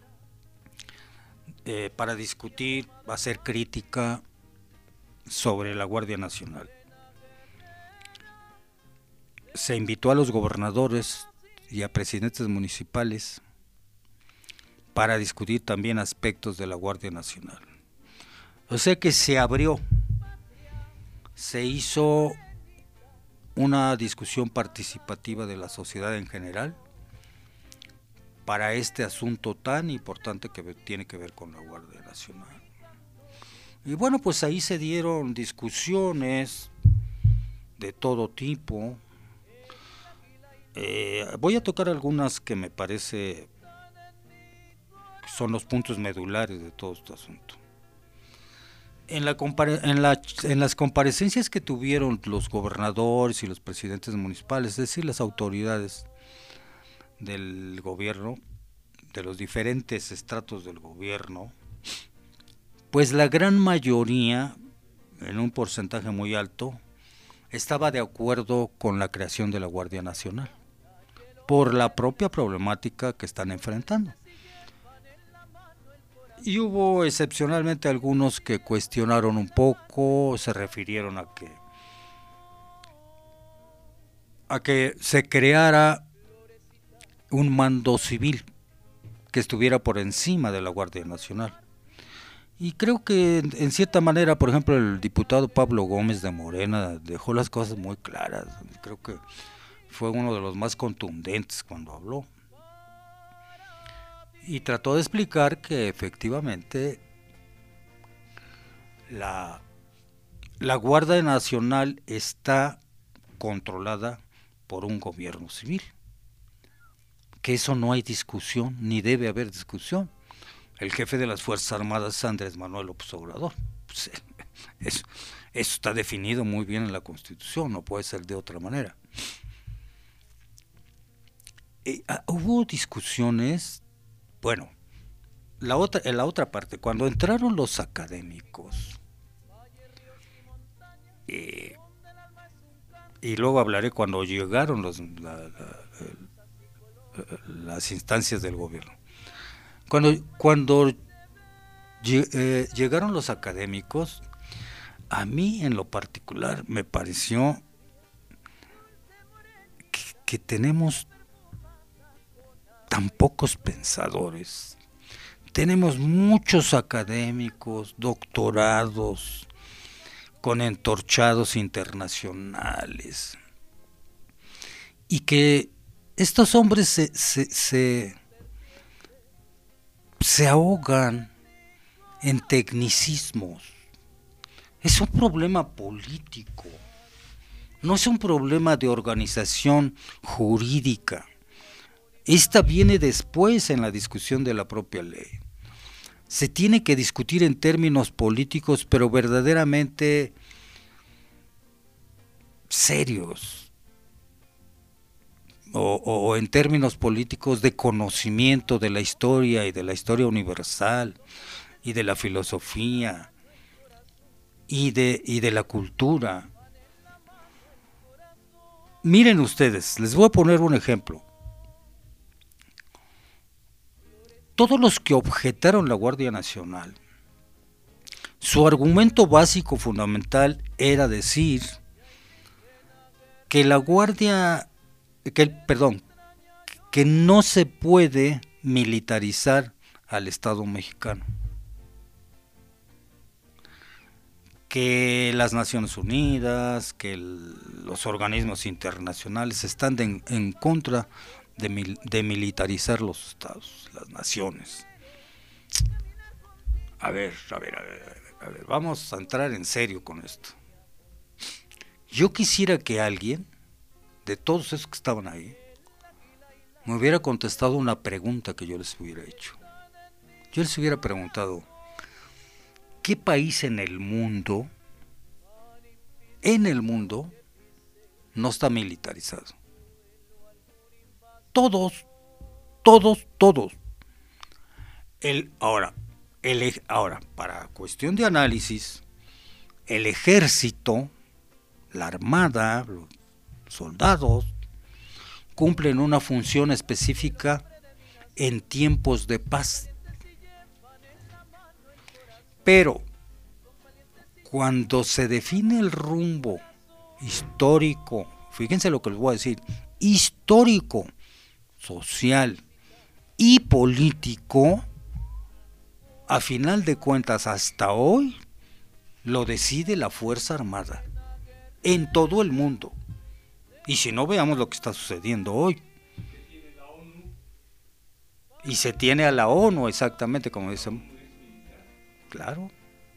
eh, para discutir, hacer crítica sobre la Guardia Nacional. Se invitó a los gobernadores y a presidentes municipales para discutir también aspectos de la Guardia Nacional. O sea que se abrió, se hizo una discusión participativa de la sociedad en general para este asunto tan importante que tiene que ver con la Guardia Nacional. Y bueno, pues ahí se dieron discusiones de todo tipo. Eh, voy a tocar algunas que me parece son los puntos medulares de todo este asunto. En, la compare- en, la, en las comparecencias que tuvieron los gobernadores y los presidentes municipales, es decir, las autoridades del gobierno, de los diferentes estratos del gobierno, pues la gran mayoría, en un porcentaje muy alto, estaba de acuerdo con la creación de la Guardia Nacional, por la propia problemática que están enfrentando. Y hubo excepcionalmente algunos que cuestionaron un poco, se refirieron a que a que se creara un mando civil que estuviera por encima de la Guardia Nacional. Y creo que en cierta manera, por ejemplo, el diputado Pablo Gómez de Morena dejó las cosas muy claras. Creo que fue uno de los más contundentes cuando habló. Y trató de explicar que efectivamente la, la Guardia Nacional está controlada por un gobierno civil. Que eso no hay discusión, ni debe haber discusión. El jefe de las Fuerzas Armadas es Andrés Manuel López Obrador. Pues, eso, eso está definido muy bien en la Constitución, no puede ser de otra manera. Eh, hubo discusiones, bueno, la otra, en la otra parte, cuando entraron los académicos, eh, y luego hablaré cuando llegaron los, la, la, el, las instancias del gobierno. Cuando, cuando eh, llegaron los académicos, a mí en lo particular me pareció que, que tenemos tan pocos pensadores, tenemos muchos académicos, doctorados, con entorchados internacionales, y que estos hombres se, se, se se ahogan en tecnicismos. Es un problema político, no es un problema de organización jurídica. Esta viene después en la discusión de la propia ley. Se tiene que discutir en términos políticos, pero verdaderamente serios. O, o en términos políticos de conocimiento de la historia y de la historia universal y de la filosofía y de, y de la cultura. Miren ustedes, les voy a poner un ejemplo. Todos los que objetaron la Guardia Nacional, su argumento básico fundamental era decir que la Guardia Que, perdón, que no se puede militarizar al Estado mexicano. Que las Naciones Unidas, que el, los organismos internacionales están de, en contra de, mil, de militarizar los estados, las naciones. A ver, a ver, a ver, a ver, vamos a entrar en serio con esto. Yo quisiera que alguien, de todos esos que estaban ahí, me hubiera contestado una pregunta que yo les hubiera hecho. Yo les hubiera preguntado, ¿qué país en el mundo, en el mundo, no está militarizado? Todos, todos, todos. El, ahora, el, ahora, para cuestión de análisis, el ejército, la armada, los soldados, cumplen una función específica en tiempos de paz. Pero cuando se define el rumbo histórico, fíjense lo que les voy a decir, histórico, social y político, a final de cuentas hasta hoy lo decide la Fuerza Armada en todo el mundo. Y si no, veamos lo que está sucediendo hoy. Y se tiene a la ONU, exactamente como dicen. Claro.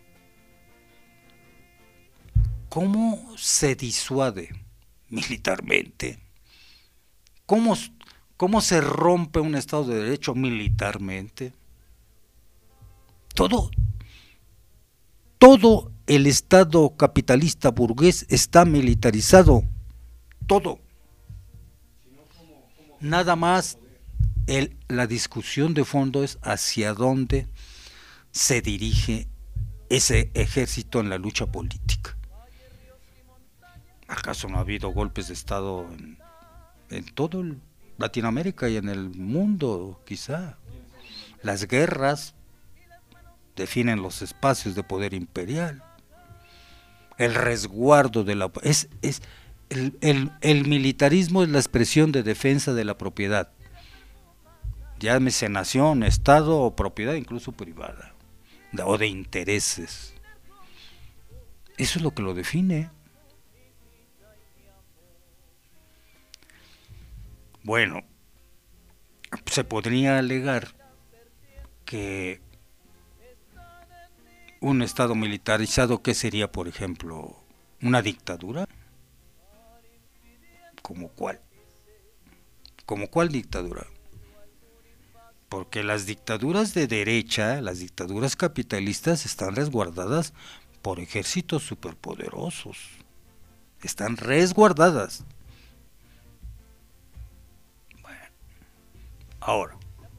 ¿Cómo se disuade militarmente? ¿Cómo, cómo se rompe un Estado de Derecho militarmente? Todo, todo el Estado capitalista burgués está militarizado. Todo. Nada más el, la discusión de fondo es hacia dónde se dirige ese ejército en la lucha política. ¿Acaso no ha habido golpes de Estado en, en todo el Latinoamérica y en el mundo? Quizá. Las guerras definen los espacios de poder imperial. El resguardo de la... Es, es, el, el, el militarismo es la expresión de defensa de la propiedad. Llámese nación, Estado o propiedad incluso privada. De, o de intereses. Eso es lo que lo define. Bueno, se podría alegar que un Estado militarizado, ¿qué sería, por ejemplo, una dictadura? ¿Cómo cuál? ¿Cómo cuál dictadura? Porque las dictaduras de derecha, las dictaduras capitalistas están resguardadas por ejércitos superpoderosos. Están resguardadas. Bueno, ahora,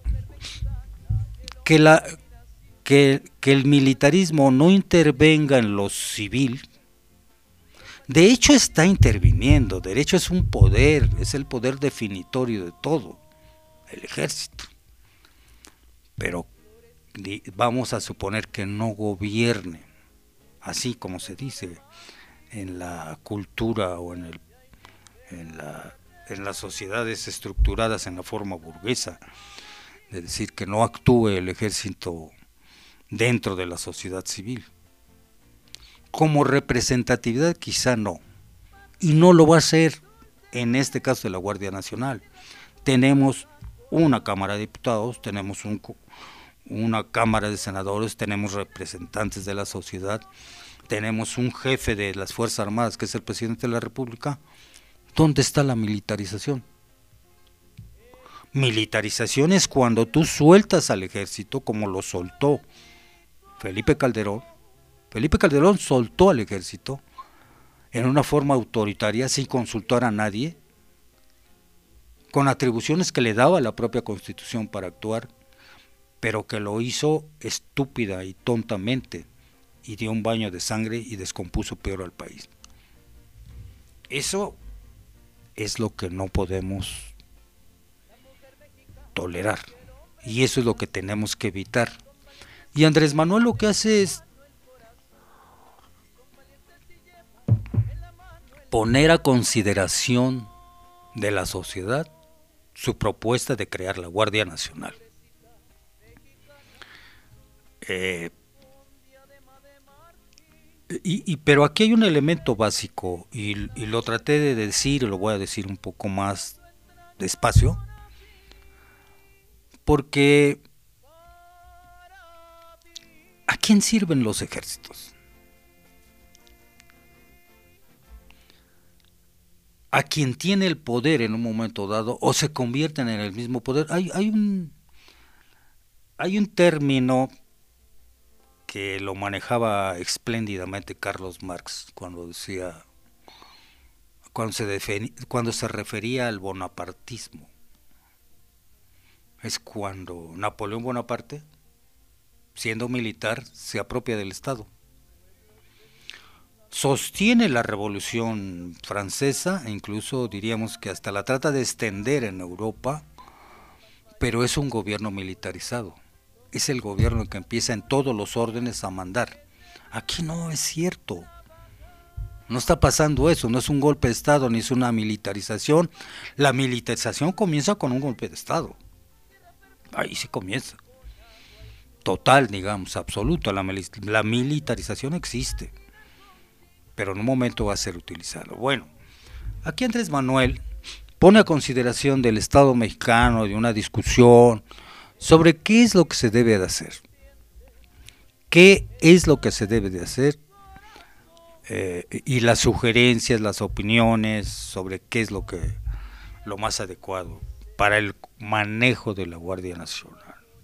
que la que, que el militarismo no intervenga en lo civil, de hecho está interviniendo, de hecho es un poder, es el poder definitorio de todo, el ejército. Pero vamos a suponer que no gobierne, así como se dice en la cultura o en, el, en, la, en las sociedades estructuradas en la forma burguesa, es decir, que no actúe el ejército dentro de la sociedad civil. Como representatividad quizá no, y no lo va a hacer en este caso de la Guardia Nacional. Tenemos una Cámara de Diputados, tenemos un, una Cámara de Senadores, tenemos representantes de la sociedad, tenemos un jefe de las Fuerzas Armadas que es el presidente de la República. ¿Dónde está la militarización? Militarización es cuando tú sueltas al ejército como lo soltó Felipe Calderón. Felipe Calderón soltó al ejército en una forma autoritaria sin consultar a nadie, con atribuciones que le daba la propia Constitución para actuar, pero que lo hizo estúpida y tontamente, y dio un baño de sangre y descompuso peor al país. Eso es lo que no podemos tolerar, y eso es lo que tenemos que evitar. Y Andrés Manuel lo que hace es poner a consideración de la sociedad su propuesta de crear la Guardia Nacional. Eh, y, y, pero aquí hay un elemento básico, y, y lo traté de decir, y lo voy a decir un poco más despacio, porque ¿a quién sirven los ejércitos? A quien tiene el poder en un momento dado, o se convierten en el mismo poder. Hay, hay un hay un término que lo manejaba espléndidamente Carlos Marx cuando decía, cuando se defini, cuando se refería al bonapartismo. Es cuando Napoleón Bonaparte, siendo militar, se apropia del Estado. Sostiene la Revolución Francesa, e incluso diríamos que hasta la trata de extender en Europa, pero es un gobierno militarizado. Es el gobierno que empieza en todos los órdenes a mandar. Aquí no es cierto. No está pasando eso, no es un golpe de Estado, ni es una militarización. La militarización comienza con un golpe de Estado. Ahí sí comienza. Total, digamos, absoluto. La, la militarización existe, pero en un momento va a ser utilizado. Bueno, aquí Andrés Manuel pone a consideración del Estado mexicano, de una discusión sobre qué es lo que se debe de hacer. ¿Qué es lo que se debe de hacer? Eh, y las sugerencias, las opiniones sobre qué es lo que lo más adecuado para el manejo de la Guardia Nacional.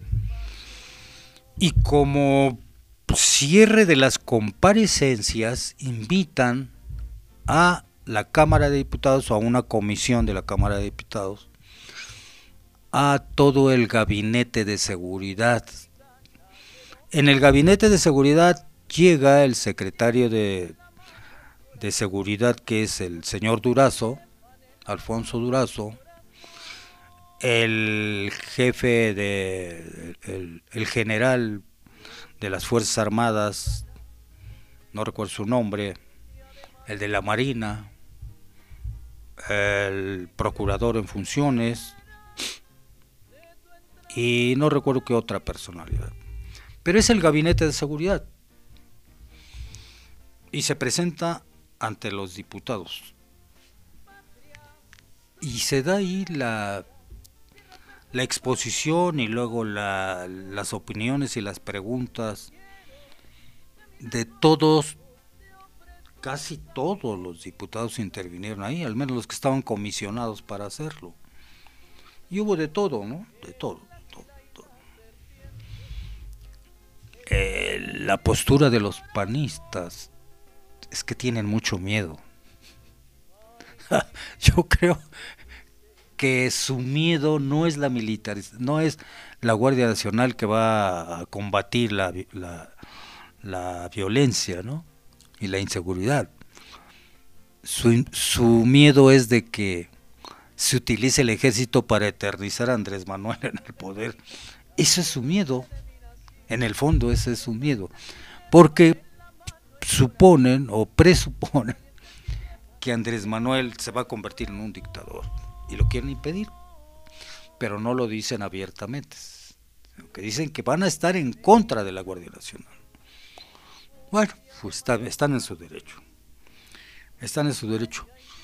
Y como cierre de las comparecencias, invitan a la Cámara de Diputados o a una comisión de la Cámara de Diputados a todo el gabinete de seguridad. En el gabinete de seguridad llega el secretario de, de seguridad, que es el señor Durazo, Alfonso Durazo, el jefe de el, el general de las Fuerzas Armadas, no recuerdo su nombre, el de la Marina, el procurador en funciones, y no recuerdo qué otra personalidad, pero es el gabinete de seguridad, y se presenta ante los diputados, y se da ahí la la exposición y luego la, las opiniones y las preguntas de todos, casi todos los diputados intervinieron ahí, al menos los que estaban comisionados para hacerlo, y hubo de todo, ¿no? De todo. Eh, la postura de los panistas es que tienen mucho miedo. Yo creo que su miedo no es la militarización, no es la Guardia Nacional que va a combatir la, la, la violencia, ¿no? Y la inseguridad. Su, su miedo es de que se utilice el ejército para eternizar a Andrés Manuel en el poder. Eso es su miedo. En el fondo ese es su miedo, porque suponen o presuponen que Andrés Manuel se va a convertir en un dictador y lo quieren impedir, pero no lo dicen abiertamente, que dicen que van a estar en contra de la Guardia Nacional. Bueno, pues está, están en su derecho, están en su derecho,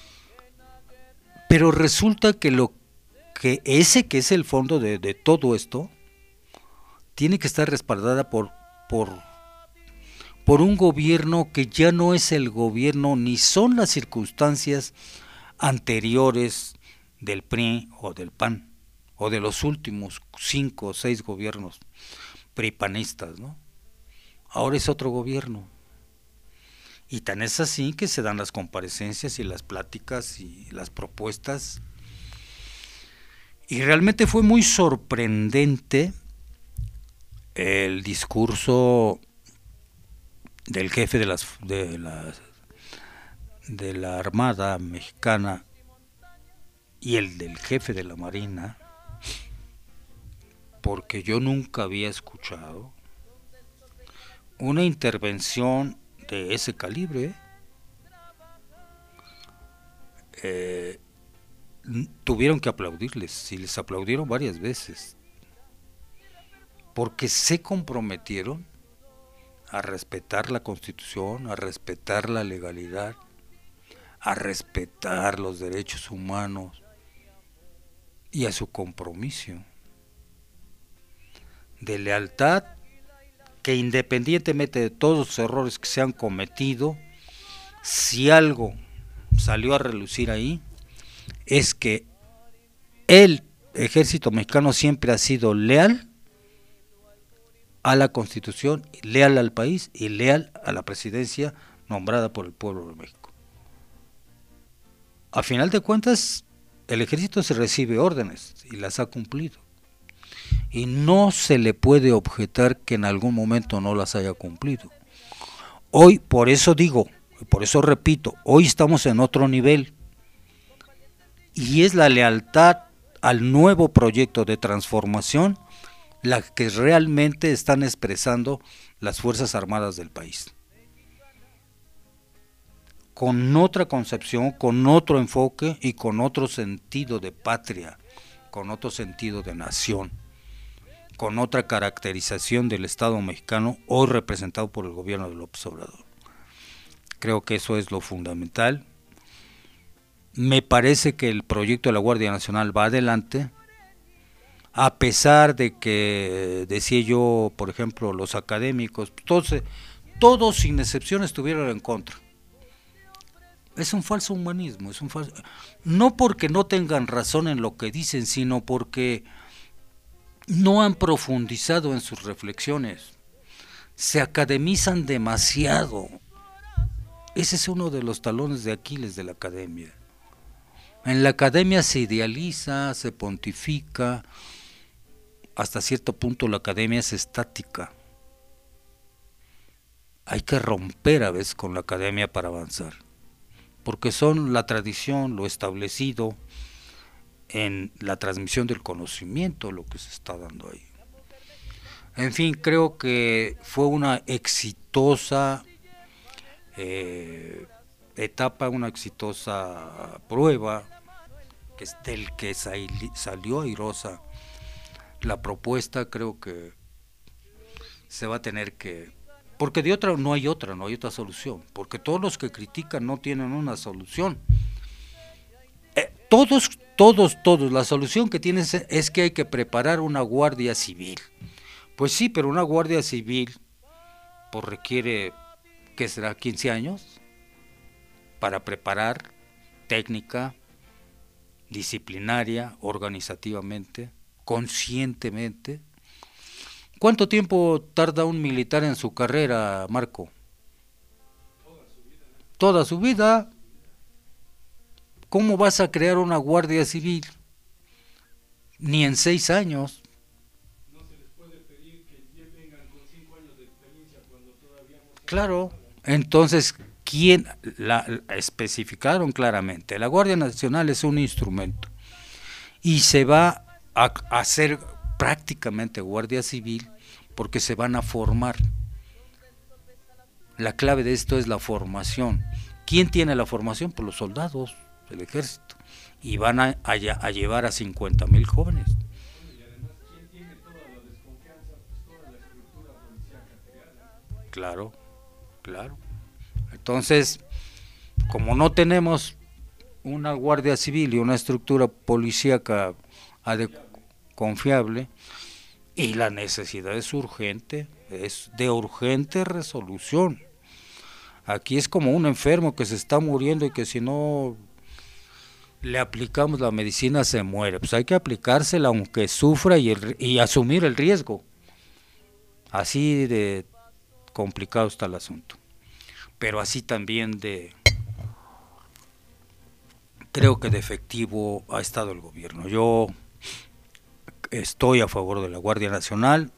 pero resulta que lo que ese que es el fondo de, de todo esto tiene que estar respaldada por, por, por un gobierno que ya no es el gobierno, ni son las circunstancias anteriores del P R I o del P A N, o de los últimos cinco o seis gobiernos pripanistas, ¿no? Ahora es otro gobierno. Y tan es así que se dan las comparecencias y las pláticas y las propuestas. Y realmente fue muy sorprendente el discurso del jefe de las de la de la Armada Mexicana y el del jefe de la Marina, porque yo nunca había escuchado una intervención de ese calibre. Eh, tuvieron que aplaudirles, y les aplaudieron varias veces. porque se comprometieron a respetar la Constitución, a respetar la legalidad, a respetar los derechos humanos y a su compromiso de lealtad, que independientemente de todos los errores que se han cometido, si algo salió a relucir ahí, es que el ejército mexicano siempre ha sido leal a la Constitución, leal al país y leal a la presidencia nombrada por el pueblo de México. A final de cuentas, el ejército se recibe órdenes y las ha cumplido. Y no se le puede objetar que en algún momento no las haya cumplido. Hoy, por eso digo, por eso repito, hoy estamos en otro nivel. Y es la lealtad al nuevo proyecto de transformación la que realmente están expresando las Fuerzas Armadas del país. Con otra concepción, con otro enfoque y con otro sentido de patria, con otro sentido de nación, con otra caracterización del Estado mexicano, hoy representado por el gobierno de López Obrador. Creo que eso es lo fundamental. Me parece que el proyecto de la Guardia Nacional va adelante, a pesar de que, decía yo, por ejemplo, los académicos, todos, todos sin excepción estuvieron en contra. Es un falso humanismo, es un falso, no porque no tengan razón en lo que dicen, sino porque no han profundizado en sus reflexiones, se academizan demasiado. Ese es uno de los talones de Aquiles de la academia. En la academia se idealiza, se pontifica, hasta cierto punto la academia es estática. Hay que romper a veces con la academia para avanzar, porque son la tradición, lo establecido en la transmisión del conocimiento, lo que se está dando ahí. En fin, creo que fue una exitosa eh, etapa, una exitosa prueba, que es del que salió airosa la propuesta. Creo que se va a tener que, porque de otra no hay otra, no hay otra solución, porque todos los que critican no tienen una solución. Eh, todos, todos, todos, la solución que tienen es que hay que preparar una guardia civil. Pues sí, pero una guardia civil pues requiere, ¿qué será? quince años para preparar técnica, disciplinaria, organizativamente, conscientemente. ¿Cuánto tiempo tarda un militar en su carrera, Marco? Toda su vida. Toda su vida. ¿Cómo vas a crear una guardia civil? Ni en seis años. No se les puede pedir que ya vengan con cinco años de experiencia cuando todavía no. Claro, entonces, ¿quién? La, la especificaron claramente. La Guardia Nacional es un instrumento y se va a, a hacer prácticamente guardia civil porque se van a formar. La clave de esto es la formación. ¿Quién tiene la formación? Pues los soldados del ejército, y van a, a, a llevar a cincuenta mil jóvenes. Y además, ¿quién tiene toda la desconfianza? Pues toda la estructura policíaca creada. Claro, claro. Entonces, como no tenemos una guardia civil y una estructura policíaca confiable, y la necesidad es urgente, es de urgente resolución. Aquí es como un enfermo que se está muriendo y que si no le aplicamos la medicina se muere. Pues hay que aplicársela aunque sufra y, el, y asumir el riesgo. Así de complicado está el asunto. Pero así también de, creo que de efectivo ha estado el gobierno. Yo estoy a favor de la Guardia Nacional.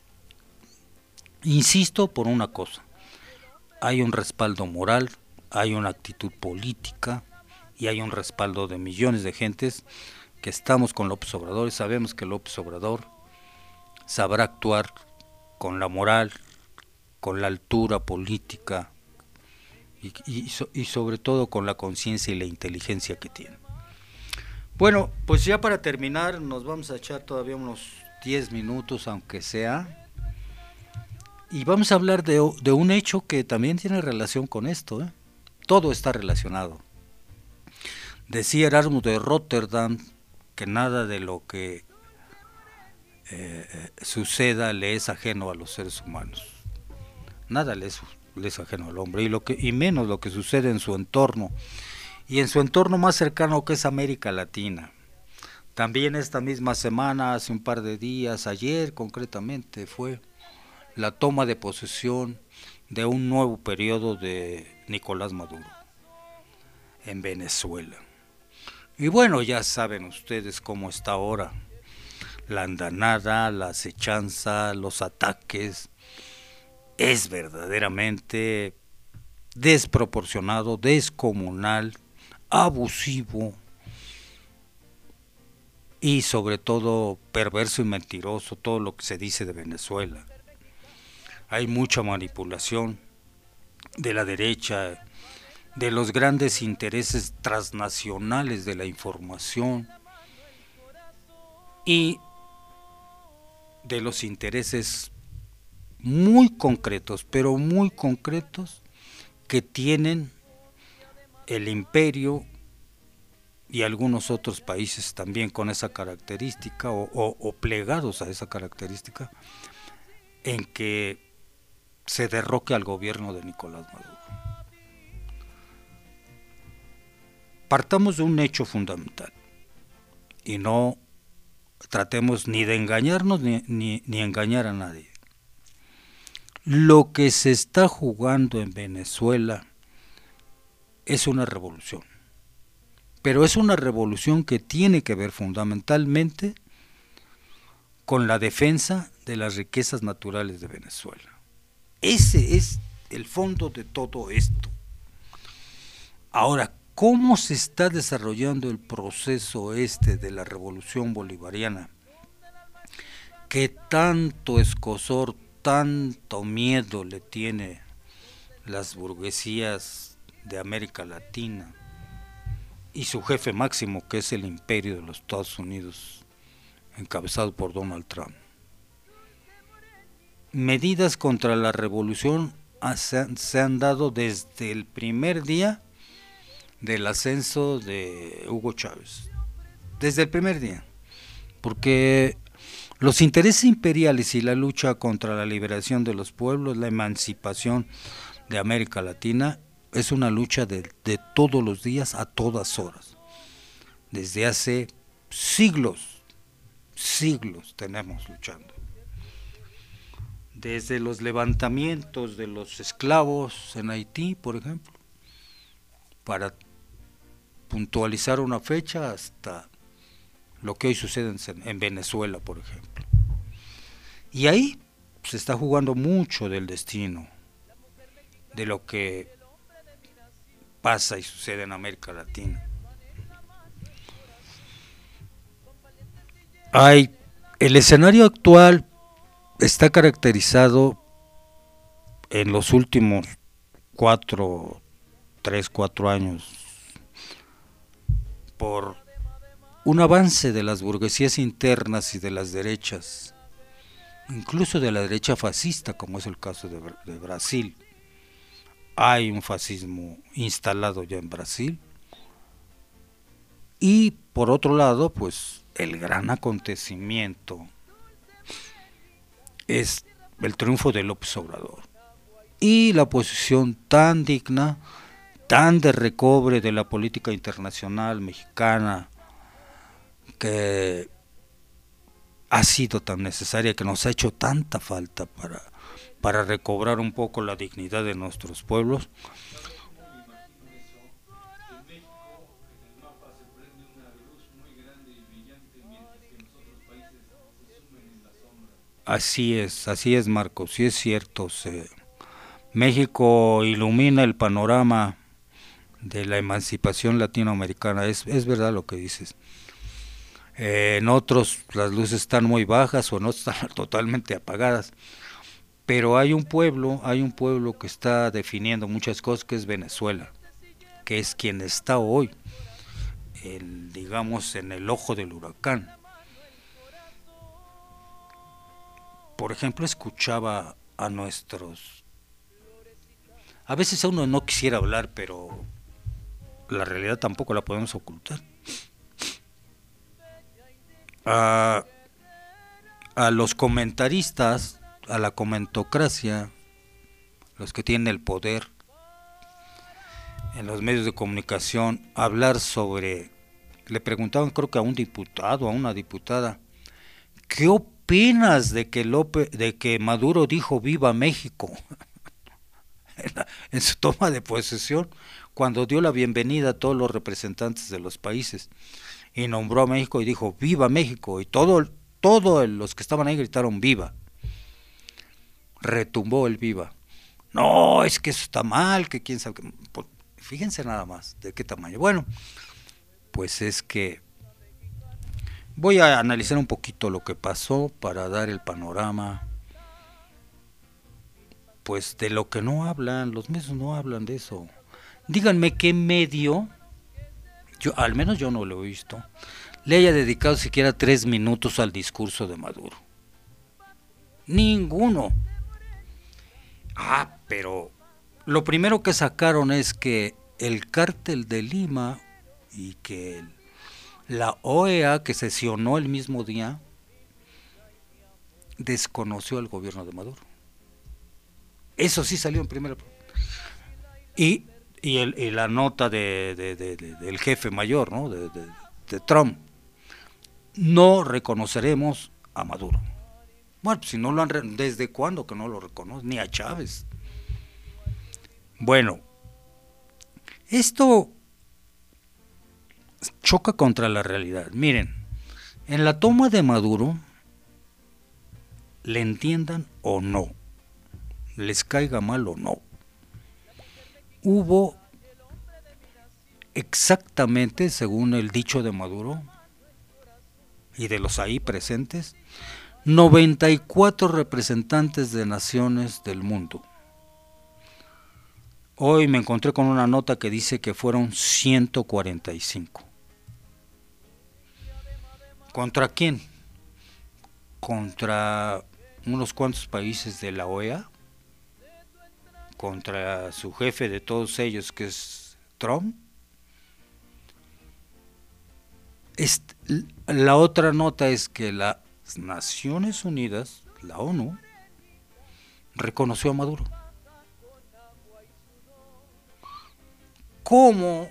Insisto por una cosa: hay un respaldo moral, hay una actitud política y hay un respaldo de millones de gentes que estamos con López Obrador, y sabemos que López Obrador sabrá actuar con la moral, con la altura política y, y, y sobre todo con la conciencia y la inteligencia que tiene. Bueno, pues ya para terminar nos vamos a echar todavía unos diez minutos, aunque sea. Y vamos a hablar de, de un hecho que también tiene relación con esto, ¿eh? Todo está relacionado. Decía Erasmo de Rotterdam que nada de lo que eh, suceda le es ajeno a los seres humanos. Nada le es, le es ajeno al hombre, y, lo que, y menos lo que sucede en su entorno, y en su entorno más cercano, que es América Latina. También esta misma semana, hace un par de días, ayer concretamente, fue la toma de posesión de un nuevo periodo de Nicolás Maduro en Venezuela. Y bueno, ya saben ustedes cómo está ahora la andanada, la acechanza, los ataques. Es verdaderamente desproporcionado, descomunal, abusivo y sobre todo perverso y mentiroso todo lo que se dice de Venezuela. Hay mucha manipulación de la derecha, de los grandes intereses transnacionales de la información y de los intereses muy concretos, pero muy concretos, que tienen el imperio y algunos otros países también con esa característica o, o, o plegados a esa característica, en que se derroque al gobierno de Nicolás Maduro. Partamos de un hecho fundamental y no tratemos ni de engañarnos ni, ni, ni engañar a nadie. Lo que se está jugando en Venezuela es una revolución, pero es una revolución que tiene que ver fundamentalmente con la defensa de las riquezas naturales de Venezuela. Ese es el fondo de todo esto. Ahora, ¿cómo se está desarrollando el proceso este de la revolución bolivariana? ¿Qué tanto escozor, tanto miedo le tiene las burguesías de América Latina y su jefe máximo, que es el imperio de los Estados Unidos, encabezado por Donald Trump? Medidas contra la revolución se han dado desde el primer día del ascenso de Hugo Chávez, desde el primer día, porque los intereses imperiales y la lucha contra la liberación de los pueblos, la emancipación de América Latina, es una lucha de, de todos los días, a todas horas. Desde hace siglos, siglos tenemos luchando. Desde los levantamientos de los esclavos en Haití, por ejemplo, para puntualizar una fecha, hasta lo que hoy sucede en, en Venezuela, por ejemplo. Y ahí se está jugando mucho del destino, de lo que pasa y sucede en América Latina. Hay, el escenario actual está caracterizado en los últimos cuatro, tres, cuatro años por un avance de las burguesías internas y de las derechas, incluso de la derecha fascista, como es el caso de, de Brasil. Hay un fascismo instalado ya en Brasil. Y por otro lado, pues el gran acontecimiento es el triunfo de López Obrador y la posición tan digna, tan de recobre de la política internacional mexicana, que ha sido tan necesaria, que nos ha hecho tanta falta para, para recobrar un poco la dignidad de nuestros pueblos. Así es, así es, Marcos, sí es cierto. Se, México ilumina el panorama de la emancipación latinoamericana, es, es verdad lo que dices. Eh, en otros las luces están muy bajas o no están totalmente apagadas, pero hay un pueblo, hay un pueblo que está definiendo muchas cosas, que es Venezuela, que es quien está hoy, el, digamos, en el ojo del huracán. por ejemplo, escuchaba a nuestros... A veces a uno no quisiera hablar, pero la realidad tampoco la podemos ocultar. A, a los comentaristas, a la comentocracia, los que tienen el poder en los medios de comunicación, hablar sobre... Le preguntaban, creo que a un diputado, a una diputada, ¿qué opinas de que López, de que Maduro dijo viva México en, la, en su toma de posesión, cuando dio la bienvenida a todos los representantes de los países y nombró a México y dijo viva México, y todo, todos los que estaban ahí gritaron viva? Retumbó el viva. No, es que eso está mal, que quién sabe. Pues, fíjense nada más de qué tamaño. Bueno, pues es que voy a analizar un poquito lo que pasó para dar el panorama, pues de lo que no hablan, los medios no hablan de eso. Díganme qué medio, yo al menos yo no lo he visto, le haya dedicado siquiera tres minutos al discurso de Maduro. Ninguno. Ah, pero lo primero que sacaron es que el cártel de Lima y que el, la O E A, que sesionó el mismo día, desconoció al gobierno de Maduro. Eso sí salió en primera. Y, y, el, y la nota de, de, de, de, del jefe mayor, ¿no? de, de, de Trump: no reconoceremos a Maduro. Bueno, pues si no lo han, ¿desde cuándo que no lo reconocen? Ni a Chávez. Bueno, esto choca contra la realidad. Miren, en la toma de Maduro, le entiendan o no, les caiga mal o no, hubo exactamente, según el dicho de Maduro y de los ahí presentes, noventa y cuatro representantes de naciones del mundo. Hoy me encontré con una nota que dice que fueron ciento cuarenta y cinco. ¿Contra quién? Contra unos cuantos países de la O E A, contra su jefe de todos ellos, que es Trump. Este, la otra nota es que las Naciones Unidas, la ONU, reconoció a Maduro. ¿Cómo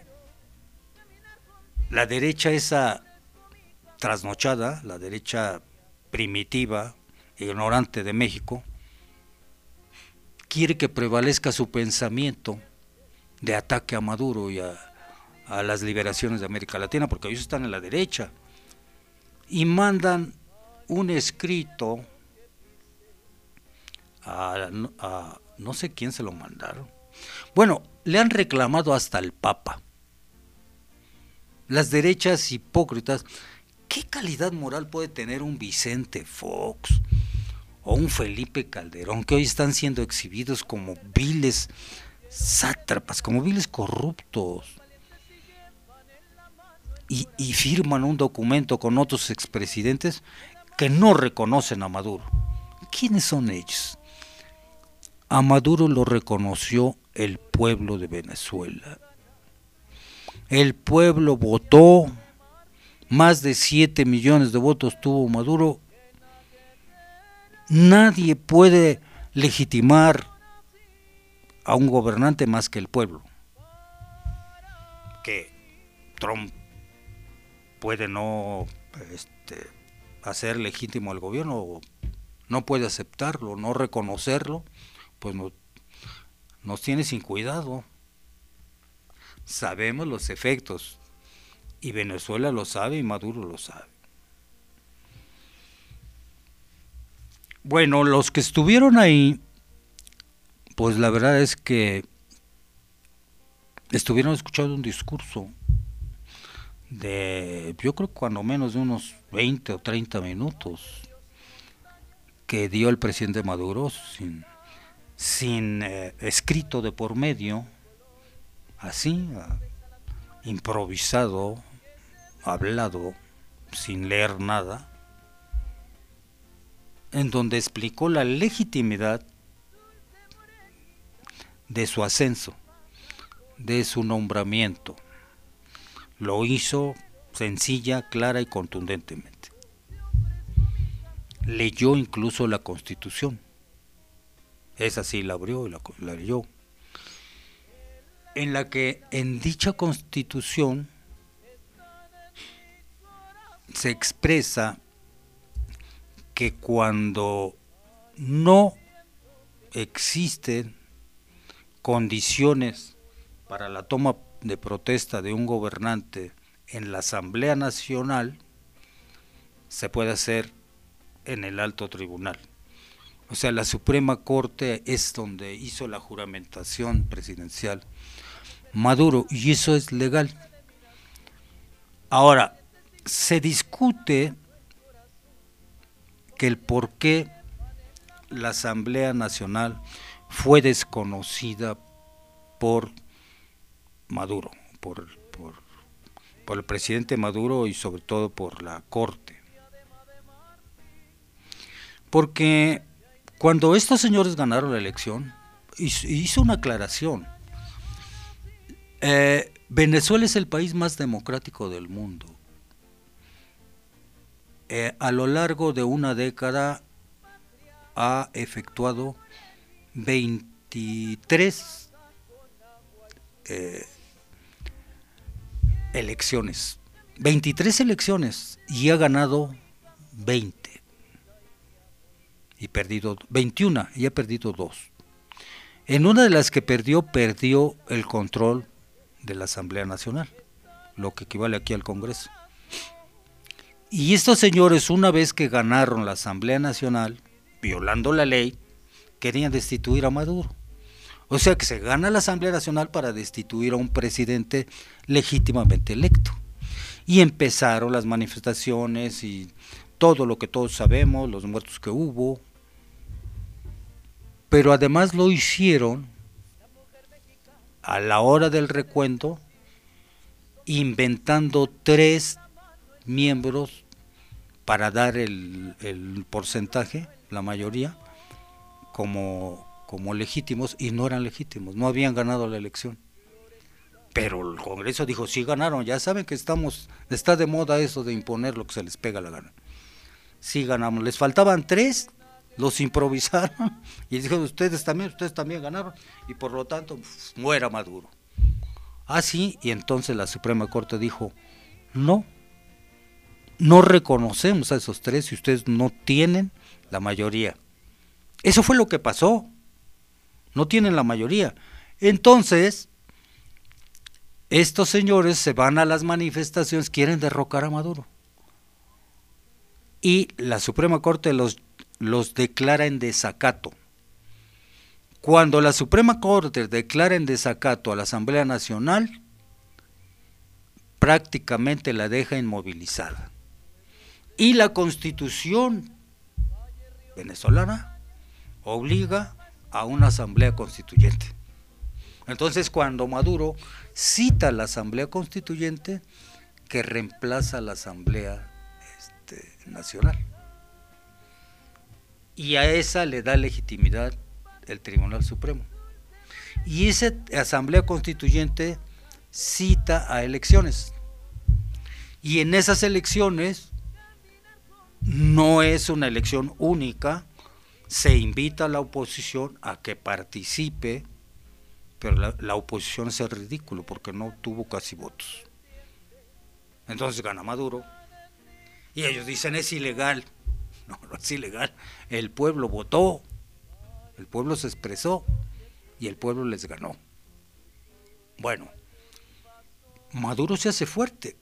la derecha esa trasnochada, la derecha primitiva, ignorante de México, quiere que prevalezca su pensamiento de ataque a Maduro y a, a las liberaciones de América Latina, porque ellos están en la derecha, y mandan un escrito a, a no sé quién se lo mandaron? Bueno, le han reclamado hasta el Papa. Las derechas hipócritas. ¿Qué calidad moral puede tener un Vicente Fox o un Felipe Calderón, que hoy están siendo exhibidos como viles sátrapas, como viles corruptos, y, y firman un documento con otros expresidentes que no reconocen a Maduro? ¿Quiénes son ellos? A Maduro lo reconoció el pueblo de Venezuela. El pueblo votó, más de siete millones de votos tuvo Maduro. Nadie puede legitimar a un gobernante más que el pueblo. Que Trump puede no este, hacer legítimo al gobierno, no puede aceptarlo, no reconocerlo, pues no, nos tiene sin cuidado. Sabemos los efectos, y Venezuela lo sabe y Maduro lo sabe. Bueno, los que estuvieron ahí, pues la verdad es que estuvieron escuchando un discurso de, yo creo, cuando menos de unos veinte o treinta minutos, que dio el presidente Maduro sin, sin eh, escrito de por medio, así, uh, improvisado, hablado, sin leer nada, en donde explicó la legitimidad de su ascenso, de su nombramiento. Lo hizo sencilla, clara y contundentemente. Leyó incluso la Constitución. Esa sí la abrió y la, la leyó. En la que en dicha Constitución se expresa que cuando no existen condiciones para la toma de protesta de un gobernante en la Asamblea Nacional, se puede hacer en el alto tribunal. O sea, la Suprema Corte es donde hizo la juramentación presidencial Maduro, y eso es legal. Ahora, se discute que el por qué la Asamblea Nacional fue desconocida por Maduro, por, por, por el presidente Maduro y sobre todo por la Corte. Porque cuando estos señores ganaron la elección, hizo, hizo una aclaración. Eh, Venezuela es el país más democrático del mundo. Eh, a lo largo de una década ha efectuado veintitrés eh, elecciones, veintitrés elecciones y ha ganado veinte y perdido veintiuno y ha perdido dos. En una de las que perdió, perdió el control de la Asamblea Nacional, lo que equivale aquí al Congreso. Y estos señores, una vez que ganaron la Asamblea Nacional, violando la ley, querían destituir a Maduro. O sea que se gana la Asamblea Nacional para destituir a un presidente legítimamente electo. Y empezaron las manifestaciones y todo lo que todos sabemos, los muertos que hubo. Pero además lo hicieron a la hora del recuento, inventando tres miembros para dar el, el porcentaje, la mayoría, como, como legítimos, y no eran legítimos, no habían ganado la elección. Pero el Congreso dijo, sí ganaron, ya saben que estamos, está de moda eso de imponer lo que se les pega la gana. Sí ganamos, les faltaban tres, los improvisaron y dijeron, ustedes también, ustedes también ganaron, y por lo tanto, pues, muera Maduro. Así, y entonces la Suprema Corte dijo, no, no reconocemos a esos tres si ustedes no tienen la mayoría. Eso fue lo que pasó, no tienen la mayoría. Entonces, estos señores se van a las manifestaciones, quieren derrocar a Maduro. Y la Suprema Corte los, los declara en desacato. Cuando la Suprema Corte declara en desacato a la Asamblea Nacional, prácticamente la deja inmovilizada. Y la Constitución venezolana obliga a una Asamblea Constituyente. Entonces, cuando Maduro cita a la Asamblea Constituyente, que reemplaza a la Asamblea este, Nacional. Y a esa le da legitimidad el Tribunal Supremo. Y esa Asamblea Constituyente cita a elecciones. Y en esas elecciones no es una elección única, se invita a la oposición a que participe, pero la, la oposición es ridículo porque no tuvo casi votos. Entonces gana Maduro y ellos dicen es ilegal. No, no es ilegal, el pueblo votó, el pueblo se expresó y el pueblo les ganó. Bueno, Maduro se hace fuerte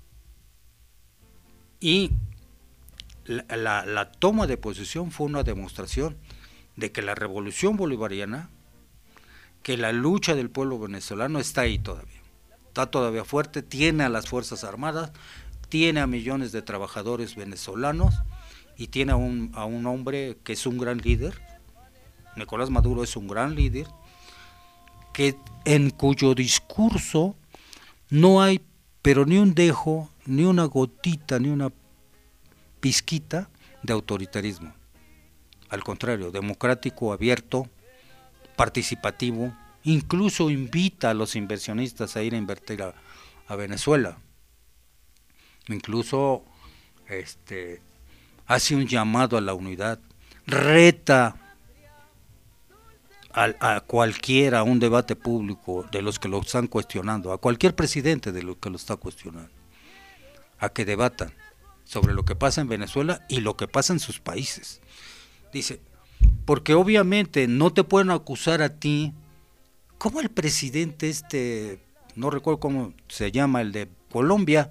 y la, la, la toma de posesión fue una demostración de que la revolución bolivariana, que la lucha del pueblo venezolano está ahí todavía, está todavía fuerte, tiene a las Fuerzas Armadas, tiene a millones de trabajadores venezolanos y tiene a un, a un hombre que es un gran líder. Nicolás Maduro es un gran líder, que en cuyo discurso no hay pero ni un dejo, ni una gotita, ni una pizquita de autoritarismo. al contrario, democrático, abierto, participativo, incluso invita a los inversionistas a ir a invertir a, a Venezuela, incluso este, hace un llamado a la unidad, reta a, a cualquiera, a un debate público de los que lo están cuestionando, a cualquier presidente de los que lo está cuestionando, a que debatan sobre lo que pasa en Venezuela y lo que pasa en sus países. Dice, porque obviamente no te pueden acusar a ti, como el presidente este, no recuerdo cómo se llama, el de Colombia,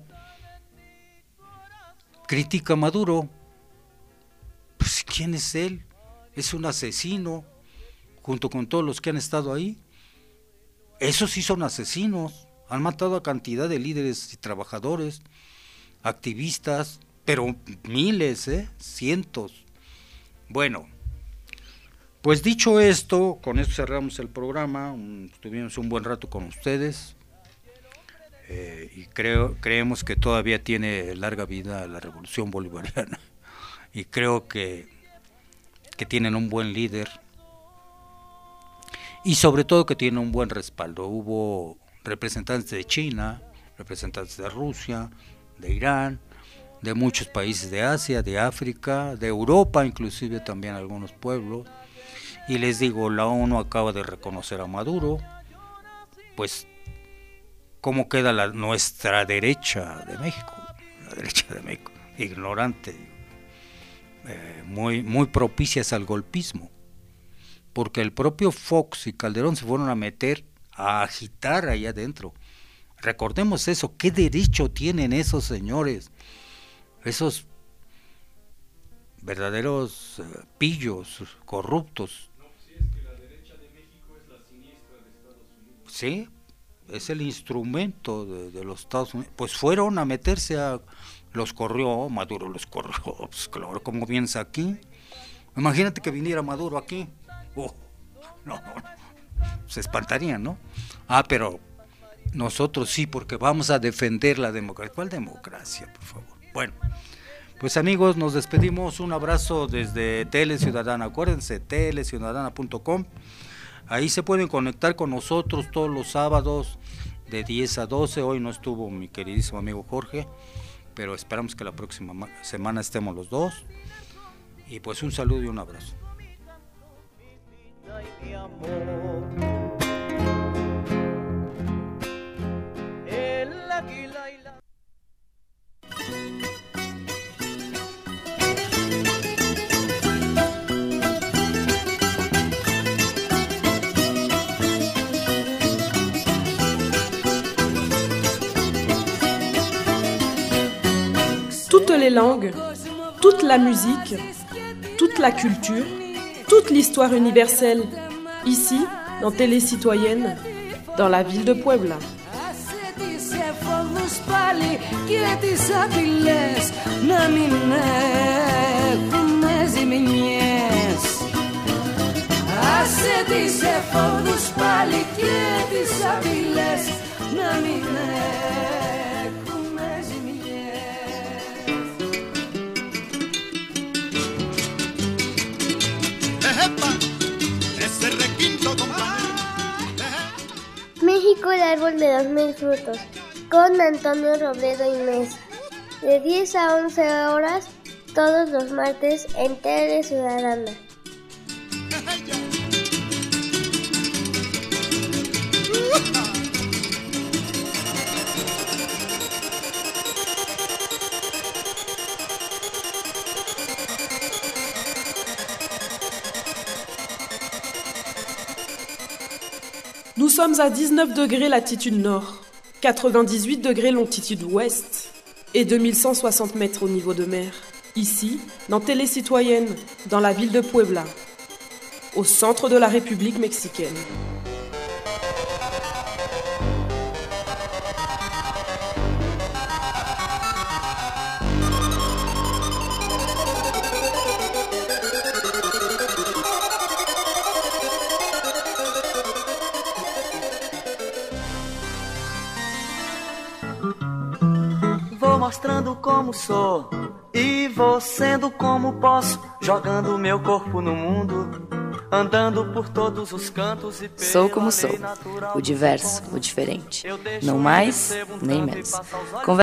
critica a Maduro. Pues ¿quién es él? Es un asesino, junto con todos los que han estado ahí. Esos sí son asesinos, han matado a cantidad de líderes y trabajadores, activistas, pero miles, ¿eh? cientos. Bueno, pues dicho esto, con esto cerramos el programa, un, tuvimos un buen rato con ustedes, eh, y creo, creemos que todavía tiene larga vida la revolución bolivariana, y creo que, que tienen un buen líder, y sobre todo que tienen un buen respaldo. Hubo representantes de China, representantes de Rusia, de Irán, de muchos países de Asia, de África, de Europa, inclusive también algunos pueblos. Y les digo, la ONU acaba de reconocer a Maduro. Pues, ¿cómo queda la, nuestra derecha de México? La derecha de México, ignorante, eh, muy, muy propicias al golpismo. Porque el propio Fox y Calderón se fueron a meter, a agitar allá adentro. Recordemos eso, ¿qué derecho tienen esos señores? Esos verdaderos uh, pillos, corruptos. No, si es que la derecha de México es la siniestra de Estados Unidos. Sí, es el instrumento de, de los Estados Unidos. Pues fueron a meterse a... Los corrió, Maduro los corrió, pues claro, como vienes aquí. Imagínate que viniera Maduro aquí. Oh, no, no, se espantarían, ¿no? Ah, pero nosotros sí, porque vamos a defender la democracia. ¿Cuál democracia, por favor? Bueno, pues amigos, nos despedimos. Un abrazo desde Tele Ciudadana. Acuérdense, tele ciudadana punto com. Ahí se pueden conectar con nosotros todos los sábados de diez a doce. Hoy no estuvo mi queridísimo amigo Jorge, pero esperamos que la próxima semana estemos los dos. Y pues un saludo y un abrazo. Toutes les langues, toute la musique, toute la culture, toute l'histoire universelle, ici, dans Télé Citoyenne, dans la ville de Puebla. México, el árbol de los mil frutos, con Antonio Robledo y Mesa, de diez a once horas, todos los martes en Tele Ciudadana. Nous sommes à dix-neuf degrés latitude nord, quatre-vingt-dix-huit degrés longitude ouest et deux mille cent soixante mètres au niveau de mer. Ici, dans Télé Citoyenne, dans la ville de Puebla, au centre de la République mexicaine. Vou mostrando como sou e vou sendo como posso. jogando meu corpo no mundo, andando por todos os cantos e sou como sou, o diverso, o diferente, não mais nem menos. Conver